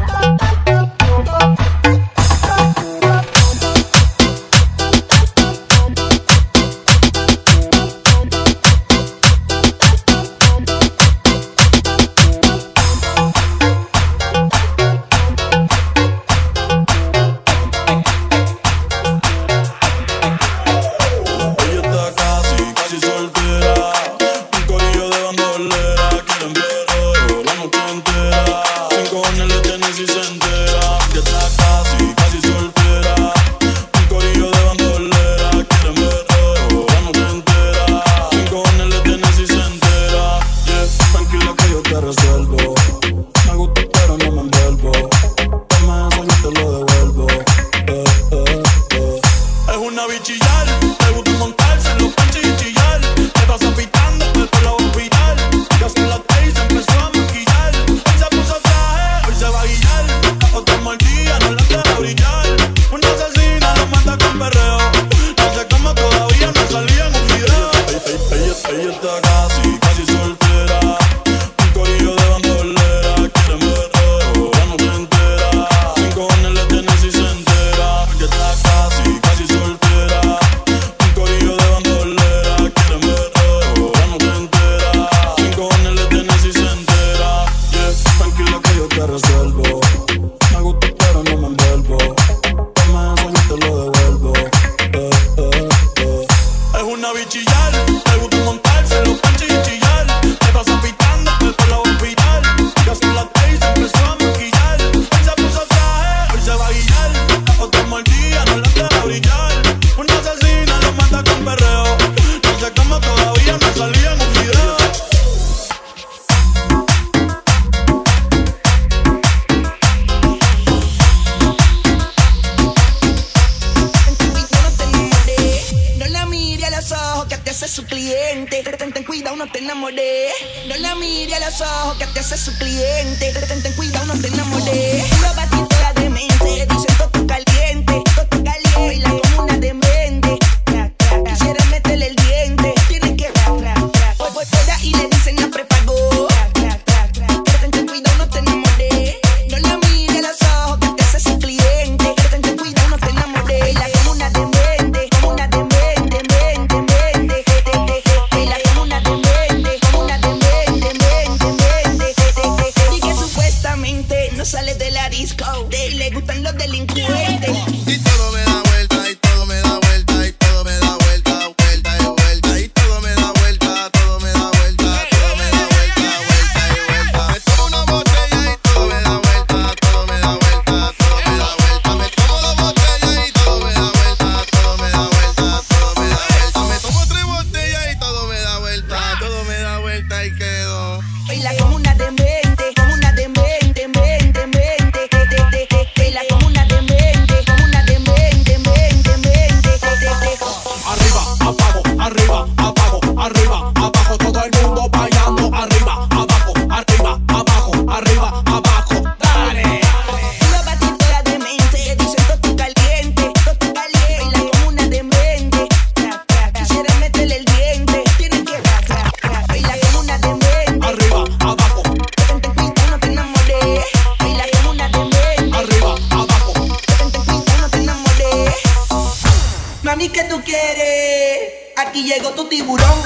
Mami, ¿qué tú quieres? Aquí llegó tu tiburón.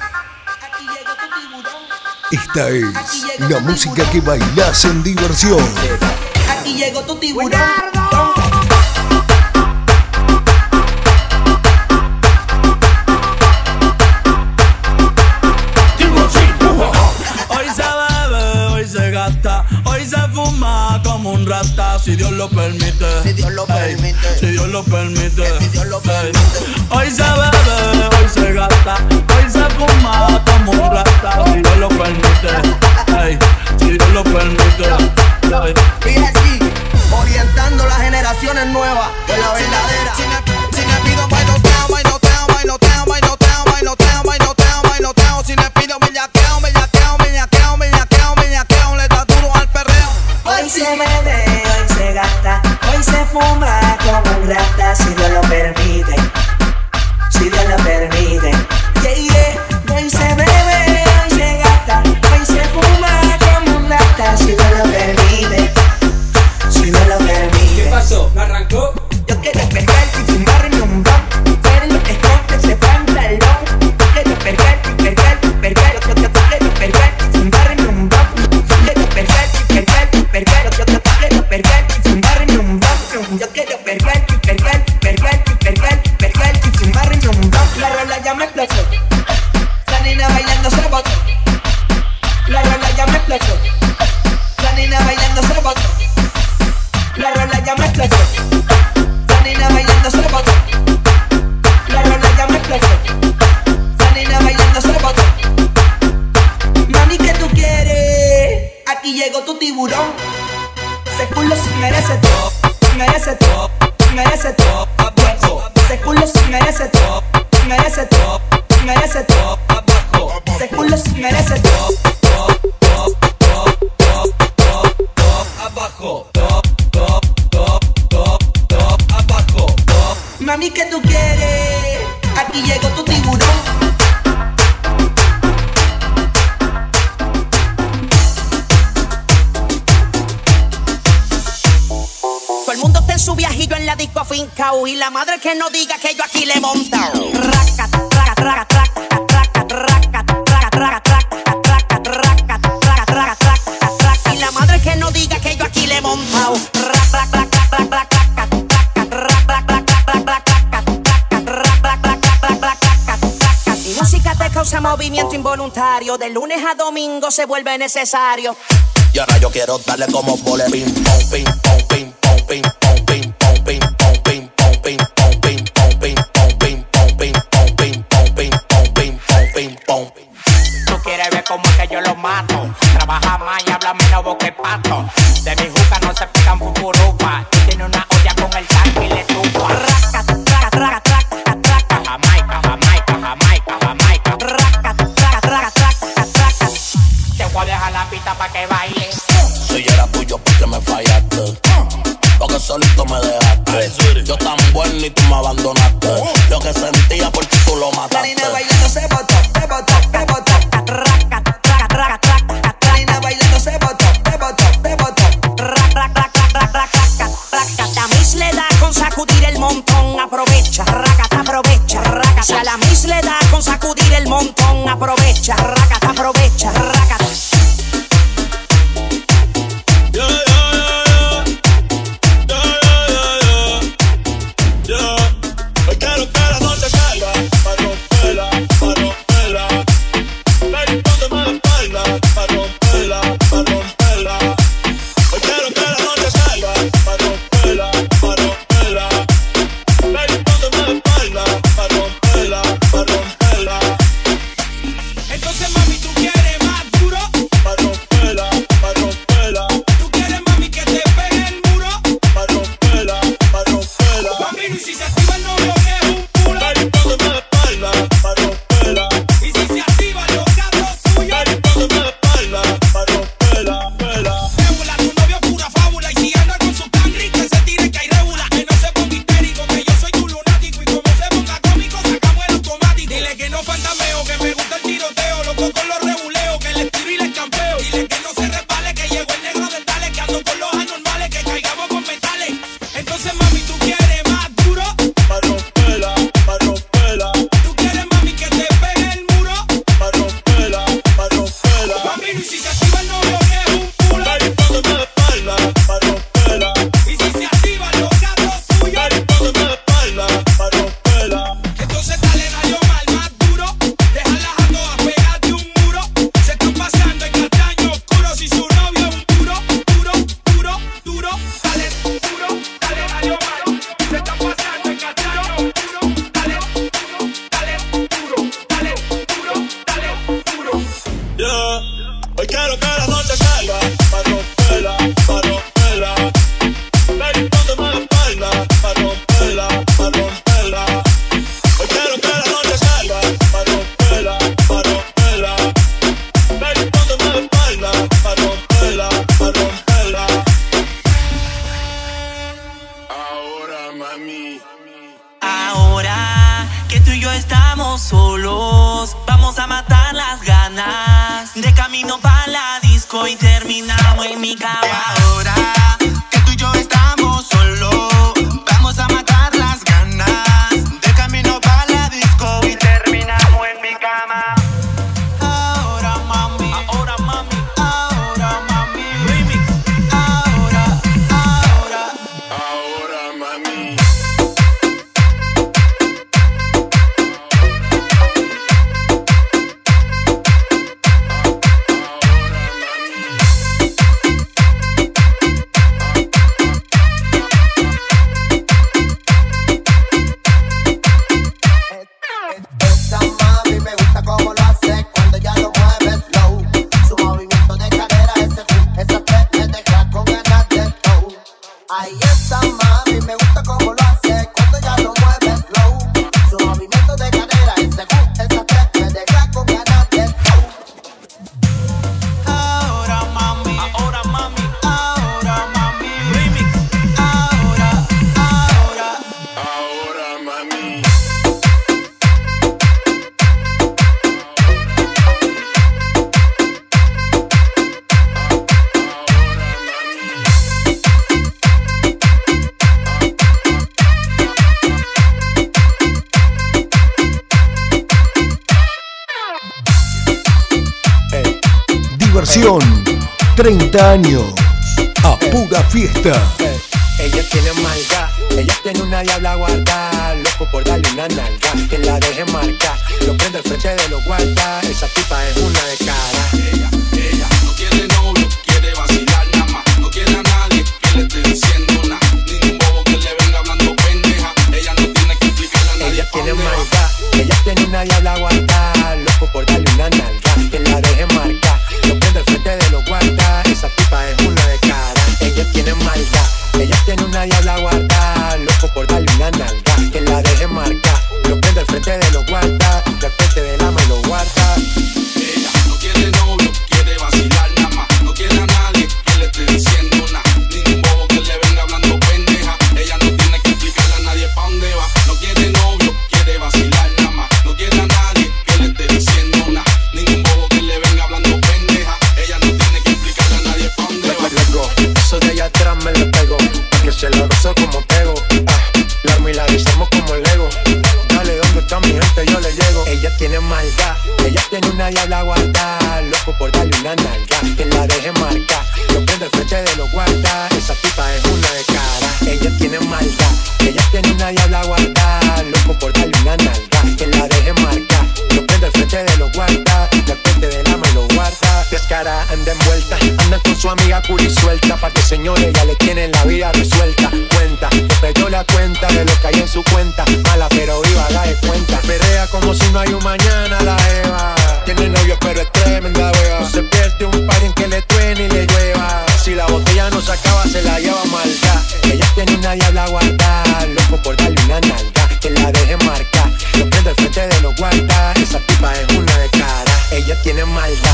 Esta es la música que bailás en diversión.
Aquí llegó tu tiburón.
lo permite. Ay, si Dios lo permite. Ay.
Y así, orientando las generaciones nuevas de la verdadera.
Si me pido bailoteo, bailoteo, bailoteo, bailoteo, bailoteo, bailoteo, bailoteo. Si me pido bellaqueo, bellaqueo, bellaqueo, bellaqueo, bellaqueo, le da duro al perreo.
Hoy se bebe, hoy se gasta, hoy se fuma como un rata, si Dios lo permite, si Dios lo permite. Yeah, yeah. Hoy se bebe, hoy se gasta, hoy se fuma como un rata, si Dios lo permite, si Dios lo permite.
¿Qué pasó? ¿No arrancó?
Yo quiero perder y fumarme un blunt, ver lo que esconde ese pantalón. Yo quiero perder y perder y perder, yo quiero perder y fumarme un blunt. Yo quiero perder y perder y perder, yo quiero perder y fumarme un blunt. Yo quiero perder y perder y perder y perder y perder y fumarme un blunt. La rola ya me explotó, la nena bailando se botó. La rola ya me explotó, la nena bailando se botó. La rola ya me explotó. La nena bailando se botó. La rola ya me explotó. La nena bailando se botó. Mami, ¿qué tú quieres? Aquí llegó tu tiburón. Ese culo sí merece todo. Merece todo. Merece todo. Ese culo sí merece todo. Merece todo. Merece todo. Ese culo sí merece todo.
Abajo.
Mami, ¿qué tú quieres? Aquí llegó tu tiburón.
Todo el mundo está en su viajillo en la disco afincao, y la madre que no diga que yo aquí le he montao. Raca, traga, traga, traga, traga, traga, traga, traga, traga, traga, traga, traga, traga, traga, y la madre que no diga que yo aquí le he montao. Raca, traga, traga, traga. Mi música te causa movimiento involuntario, de lunes a domingo se vuelve necesario.
Y ahora yo quiero darle como pole ping pong, ping pong, ping pong, ping pong, ping pong, ping pong, ping pong, ping pong, ping pong, ping pong, ping pong, ping pong, ping pong, ping pong, ping pong, ping pong.
Tú quieres ver cómo es que yo lo mato. Trabaja más y habla menos boque pato. De mi juca no se pican fufurupa. Tiene una olla con el tanque y le tupa.
Raca, traga, traga, traga, traga.
Jamaica, Jamaica, Jamaica, Jamaica.
Raca, traga, traga, traga, traga.
Te voy a dejar la pista pa' que baile.
Si yo era tuyo, ¿por qué me fallaste? Porque solito me dejaste. Yo tan bueno y tú me abandonaste. Lo que sentía por ti tú lo mataste.
La nena bailando se botó, se botó, se botó.
Raca, traga, traga, traga.
La nena bailando se botó, se botó, se botó.
Raca, traga, traga, traga, traga. A Miss le da con sacudir el montón, aprovecha. Raca, te aprovecha. Raca, si a la Miss le da con sacudir el montón, aprovecha. Raca, te aprovecha. Raca.
Entonces, mami, tú quieres.
ganas. De camino pa' la disco y terminamos en mi cama.
Y ahora que tú y yo estamos solos, vamos a matar las ganas. De camino pa' la disco y terminamos en mi cama.
Ahora mami, ahora mami, ahora mami. Remix. Ahora
mami.
Esa mami me gusta como lo hace cuando ya lo mueve slow. Su movimiento de cadera, esa step me deja con ganas de flow. Ay, esa mami me gusta como lo hace cuando ya lo mueve slow. Su movimiento de cadera, esa step me deja con ganas de flow.
Ahora mami, ahora mami, ahora mami. Remix. Ahora
mami.
Diversión, 30 años, a pura fiesta.
Ella tiene maldad, ella tiene una diabla guarda, loco por darle una nalga, que la deje marcar, lo prende al frente de los guardas, esa tipa es una de cara.
Ella no quiere novio, quiere vacilar nada más, no quiere a nadie que le esté diciendo nada, ningún bobo que le venga hablando pendeja, ella no tiene que explicarle a nadie.
Ella tiene maldad, ella tiene una diabla guarda, loco por darle una nalga, que la deje marcar, lo prende al frente de los guardas, esa tipa es una de cara. Ella tiene maldad, ella tiene una diabla guarda, loco por darle una nalga, que la deje marcar, lo prende al frente de los guardas, al frente del ama y lo guarda.
Ella no quiere novio, quiere vacilar nada más, no quiere a nadie que le esté diciendo nada, ningún bobo que le venga hablando pendeja, ella no tiene que explicarle a nadie pa' dónde va, no quiere novio, quiere vacilar nada más, no quiere a nadie que le esté diciendo nada, ningún bobo que le venga hablando pendeja, ella no tiene que explicarle a nadie pa' dónde va.
Eso de allá atrás me le pego, pa' que se la rozo como pego, la armo y la hicimos como Lego. Dale, ¿dónde está mi gente? Yo le llego. Ella tiene maldad, ella tiene una diabla guarda, loco por darle una nalga, que la deje marcar, lo prende al frente de los guardas, esa tipa es una de cara. Ella tiene maldad, ella tiene una diabla guarda, loco por darle una nalga, que la deje marcar, lo prende al frente de los guardas, al frente del ama y lo guarda. Descara, anda envuelta, anda con su amiga curi suelta, pa' que señores ya le tienen la vida resuelta. Cuenta, que perdió la cuenta de lo que hay en su cuenta, mala pero viva, haga de cuenta. Perea como si no hay un mañana la Eva, tiene novio pero es tremenda hueva, no se pierde un par en que le truene y le llueva, si la botella no se acaba se la lleva maldad. Ella tiene una diabla guarda, loco por darle una nalga, que la deje marcar, lo prende al frente de los guardas, esa tipa es una de cara. Ella tiene maldad.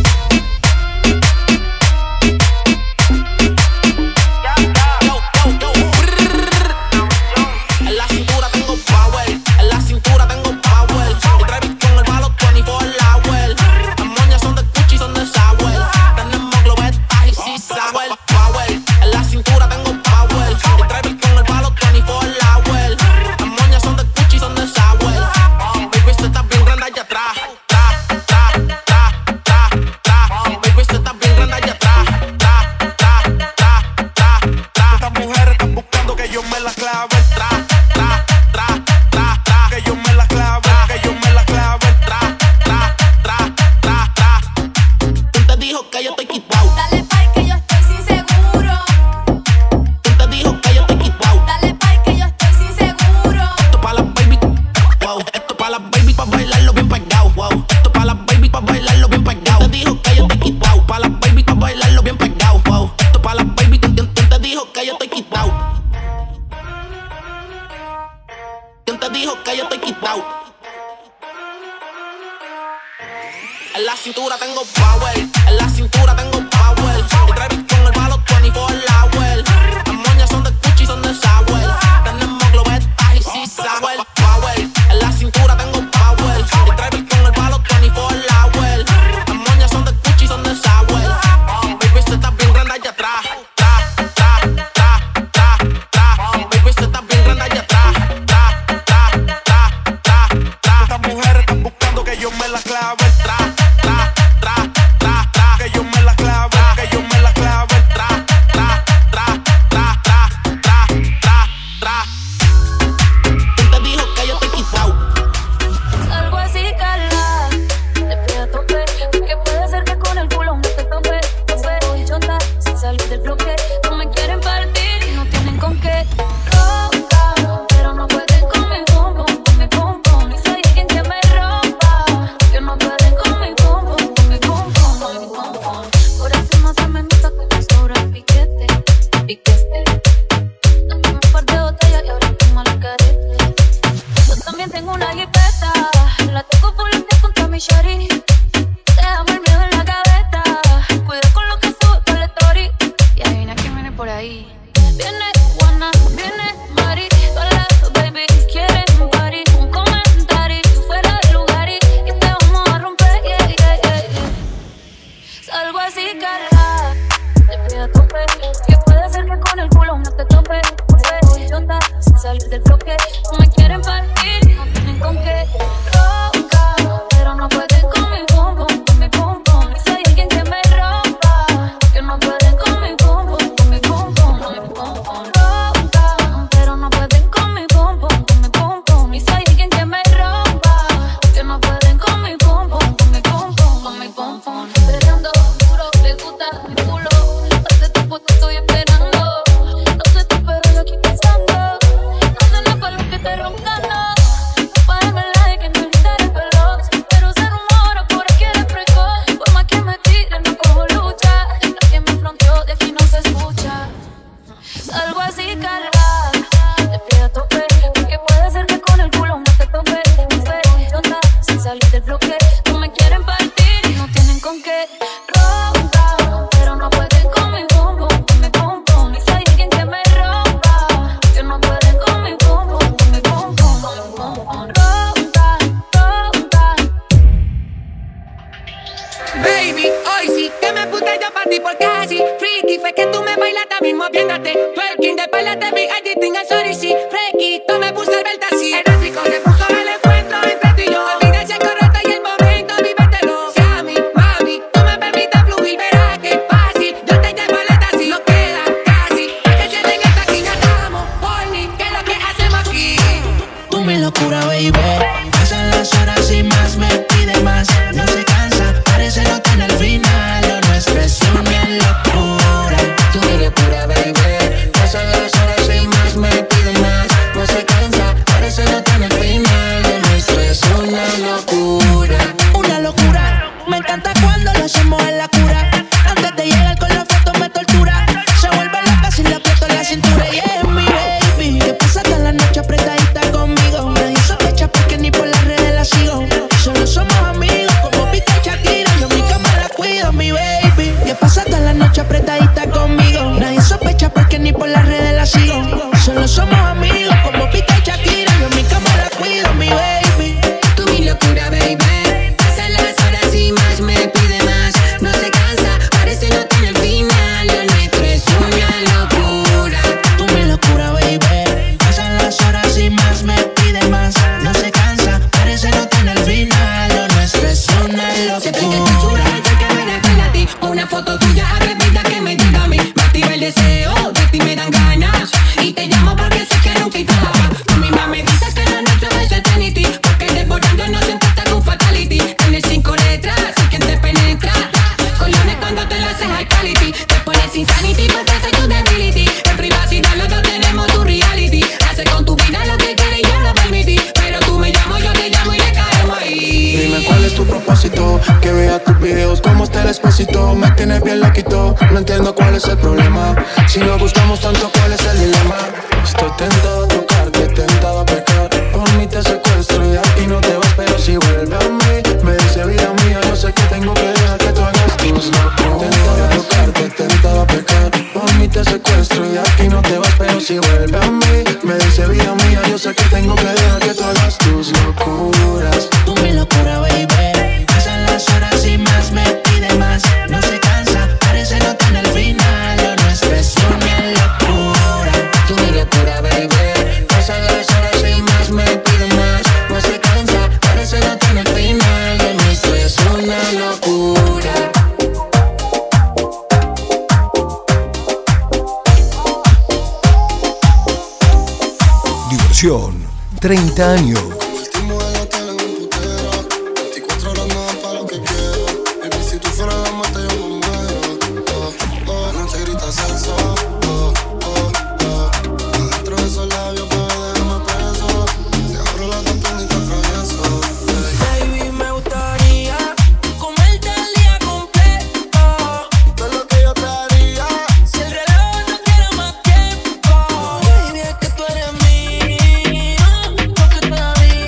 En la cintura tengo power, en la cintura tengo power. Y drive con el palo 24 hours. Las moñas son de Gucci, son de Sour. Tenemos globetas y si sour power. En la cintura tengo power, y drive con el palo 24 hours. Las moñas son de Gucci, son de Sour. Baby, se está bien grande allá atrás. Baby, se está bien grande allá atrás.
Estas mujeres están buscando que yo me la clave. Que yo me la clave, que yo me la clave.
¿Quién te dijo que yo estoy quitado?
Dale pay que yo estoy sin seguro.
¿Quién te dijo que yo estoy quitado?
Dale pay que yo estoy sin seguro.
Esto pa' las baby, wow. Esto pa' las baby pa' bailarlo bien pegado, wow. Esto pa' las baby pa' bailarlo bien pegado. ¿Quién te dijo que yo estoy quitado? Pa' las baby pa' bailarlo bien pegado, wow. Esto pa' las baby, ¿quién te dijo que yo estoy quitado? ¿Quién te dijo que yo estoy quitado? En la cintura tengo power, en la cintura tengo power. Y drive con el palo 24 hours. Las moñas son de Gucci, son de Sour. Tenemos globetas y si sour power. En la cintura tengo power, y drive con el palo 24 hours.
la jipeta. La tengo por el pie contra mi shorty. Te amo el miedo en la gaveta. Cuida con lo que sube por la story. Y adivina quién viene por ahí. Viene Juana, viene Mari. Todas las baby quieren un party. Un comentario fuera de lugar y te vamos a romper, yeah, yeah, yeah, yeah. Salgo así cargada, te pido a tope. Que puede ser que con el culo no te tope. Soy idiota sin salir del bloque. No me quieren partir, no tienen con qué. Roca, pero no pueden con mi pum pum, con mi pum pum. Y si hay alguien que me rompa, que no pueden con mi pum pum, con mi pum pum, con mi pum pum. Roca, pero no pueden con mi pum pum, con mi pum pum. Y si hay alguien que me rompa, que no pueden con mi pum pum, con mi pum pum, con mi pum pum. Esperando duro, le gusta mi culo. Hace tiempo te estoy esperando. No sé tú, pero yo aquí pensando. No sé nada para lo que te roncando. Para verdad que no gritar el veloz. Pero se rumora por aquí eres precoz. Por más que me tiren no cojo lucha. La que me fronteó de aquí no se escucha. Salgo así cargada, te pido a tope. Porque puede ser que con el culo no te tope. Pero idiota sin salir del bloque. No me quieren partir y no tienen con qué. Ronca, pero no pueden con mi pum pum, con mi pum pum. Y si hay alguien que me rompa, que no pueden con mi pum pum, con mi pum pum, con mi pum pum. Ronca, ronca.
Baby, hoy sí que me puse yo pa' ti porque así freaky, fue que tú me bailaste mismo moviéndote. Twerking de espalda te vi editing en sorry, sí. Freaky, tú me puse el belt así. El rico se puso el encuentro entre ti y yo. Olvídese el correcto y el momento, vívetelo. Sammy, mami, tú me permites fluir, verás que es fácil. Yo te llevo el taxi, no queda casi. Pa' que sienten que esta aquí nadamos, horny, que es lo que hacemos aquí.
Tú mi locura, baby. Pasan las horas y más me pide más. No se cansa, parece no tener final. Lo nuestro es una locura. Tú mi locura, baby. Pasan las horas y más me pide más. No se cansa, parece no tener final. Lo nuestro es una locura. Una locura. Me encanta cuando lo hacemos en la cura. Antes de llegar con la foto me tortura. Se vuelve loca si le aprieto la cintura. Y es mi baby. Que pasa toda la noche apretadita conmigo. Nadie sospecha porque ni por las redes la sigo. Solo somos amigos como Piqué y Shakira. Yo mi cama la cuido, mi baby. Que pasa toda la noche apretadita conmigo. Nadie sospecha porque ni por las redes la sigo. Solo somos amigos como Piqué y Shakira. Yo mi cama la cuido, mi baby.
Tú mi locura, baby. Pasan las horas y más me pide más. No se cansa, parece no tener final. Lo nuestro es una locura.
Tú mi locura, baby. Pasan las horas y más me pide más. No se cansa, parece no tener final. Lo nuestro es una
Siempre que
locura.
te chula, yo que me recuerda a ti. Una foto tuya arrepentida que me llega a mí. Me activa el deseo, de ti me dan ganas. Y te llamo porque sé que nunca estaba. Tú misma me dices que lo nuestro es eternity. Porque desbordando no siempre está con fatality. Tienes 5 letras, sé quién te penetra. Colones cuando te lo haces high quality. Te pones insanity porque soy tu debility. En privacidad los dos tenemos tu reality. Hace con tu vida lo que quieres y yo lo permití. Pero tú me llamo, yo te llamo y le caemos ahí.
Dime cuál es tu propósito. Que vea tus videos como está el expósito. Me tienes bien loquito. No entiendo cuál es el problema. Si nos buscamos tanto, ¿cuál es el dilema? Estoy tentado a tocarte, tentado a pecar. Por mí te secuestro y aquí no te vas. Pero si vuelve a mí, me dice vida mía. Yo sé que tengo que dejar que tú hagas tus locuras. Tentado a tocarte, tentado a pecar. Por mí te secuestro y aquí no te vas. Pero si vuelve a mí, me dice vida mía. Yo sé que tengo que dejar que tú hagas tus locuras.
Tú mi locura, baby. Pasan las horas y más me pide más. No se cansa, parece no tener final. Lo nuestro es una locura.
Tú mi locura, baby.
Pasan las horas y más me pide más.
No se cansa, parece no tener final. Lo nuestro es una locura.
Diversión, 30 años.
Baby, me gustaría comerte el día completo.
Todo lo que yo te haría.
Si el reloj no quiere más tiempo. Baby, es que tú eres mío. Porque todavía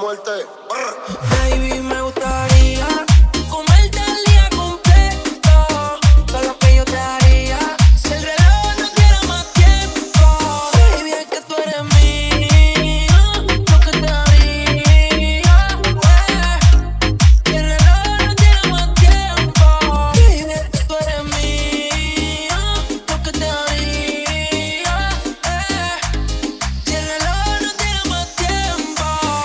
fuerte.
Baby, me gustaría comerte el día completo. Todo lo que yo te haría. Si el reloj no diera más tiempo. Baby, es que tú eres mía. Lo que te haría. Si el reloj no diera más tiempo. Baby, es que tú eres mía. Lo que te haría. Si el reloj no diera más tiempo.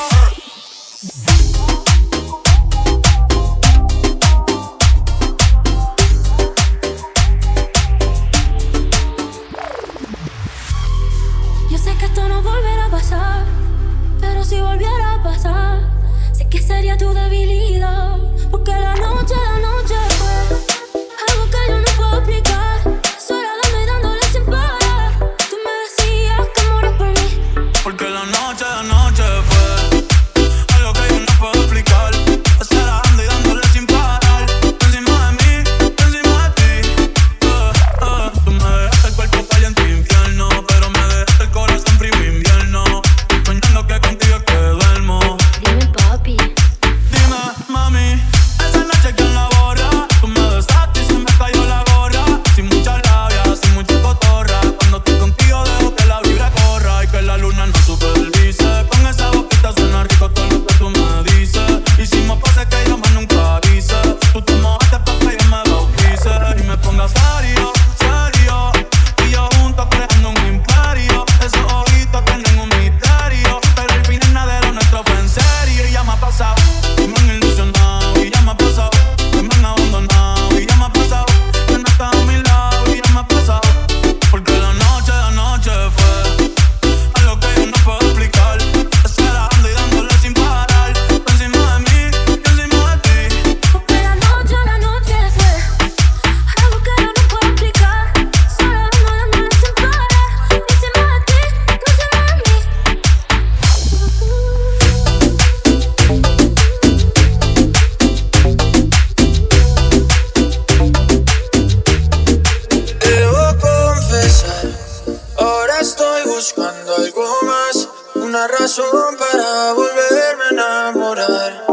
Yo sé que esto no volverá a pasar, pero si volviera a pasar, sé que sería tu debilidad. Porque la noche fue algo que yo no puedo explicar. Sola dando y dándole sin parar. Tú me decías que morías por mí.
Porque la noche fue algo que yo no puedo explicar. Estar dando y dándole sin parar. Encima de mí, encima de ti. Tú me dejaste el cuerpo caliente infierno, pero me dejaste el corazón frío invierno. Soñando que contigo es que duermo.
Dime, papi.
Dime, mami, esa noche quién la borra. Tú me besaste y se me cayó la gorra. Sin mucha labia, sin mucha cotorra. Cuando estoy contigo dejo que la vibra corra y que la luna no supervise. Con esa boquita suena rico todo lo que tú me dices. Y si me pasa que yo más nunca avise. Tú te mojaste pa' que yo me bautice y me ponga serio, serio. Y yo juntos creando un imperio. Esos ojitos tienen un misterio, pero al final nada de lo nuestro fue en serio. Y ya me ha pasado, que me han ilusionado. Y ya me ha pasado, que me han abandonado. Y ya me ha pasado, que no estás a mi lado. Y ya me ha pasado, porque la noche fue algo que yo no puedo explicar. Estar dando y dándole sin parar. Encima de mí y encima de ti.
Porque la noche fue algo que yo no puedo explicar. Sola dándole sin parar. Encima de ti, encima de mí.
Debo confesar, ahora estoy buscando algo más. Una razón para volverme a enamorar.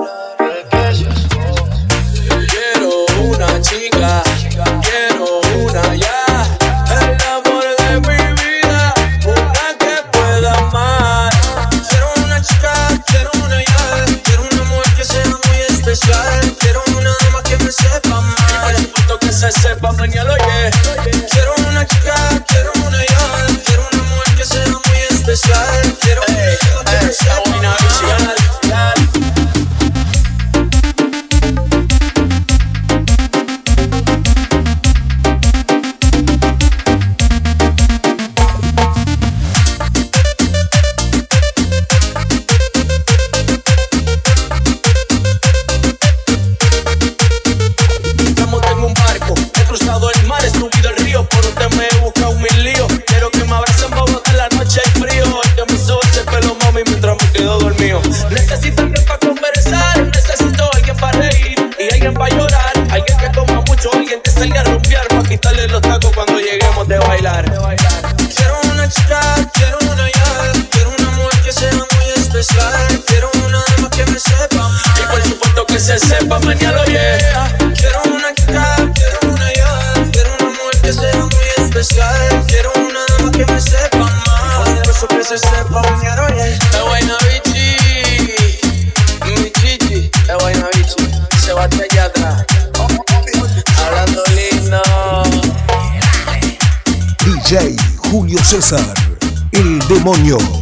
Quiero una chica, quiero una ya. El amor de mi vida, una que pueda amar. Quiero una chica, quiero una ya. Quiero una mujer que sea muy especial. Quiero una dama que me sepa amar. Y por que se sepa mañana, oye. Quiero una chica, quiero una ya. Quiero una mujer que sea muy especial. Quiero una dama que me sepa amar. Estamos en un barco, he cruzado el mar, he subido el río. Por usted me he buscado mil líos. Quiero que me abracen Bogotá en la noche hay frío. Que me sobe ese pelo, mami, mientras me quedo dormido. Necesito alguien para conversar, necesito alguien para reír y alguien para llorar. Alguien que coma mucho, alguien que salga a rumbear, para quitarle los tacos cuando lleguemos de bailar. Quiero una chica, quiero una ya. Quiero una mujer que sea muy especial. Quiero una dama que me sepa amar. Y por supuesto que se sepa mañana, yeah. Quiero una chica, quiero una ya. Quiero una mujer que sea muy especial. Quiero una dama que me sepa amar. Y por supuesto que se sepa mañana, yeah. Es buena bichi, mi chichi. Es buena bichi, se bate allá atrás. Hablando lindo.
DJ Julio César, el demonio.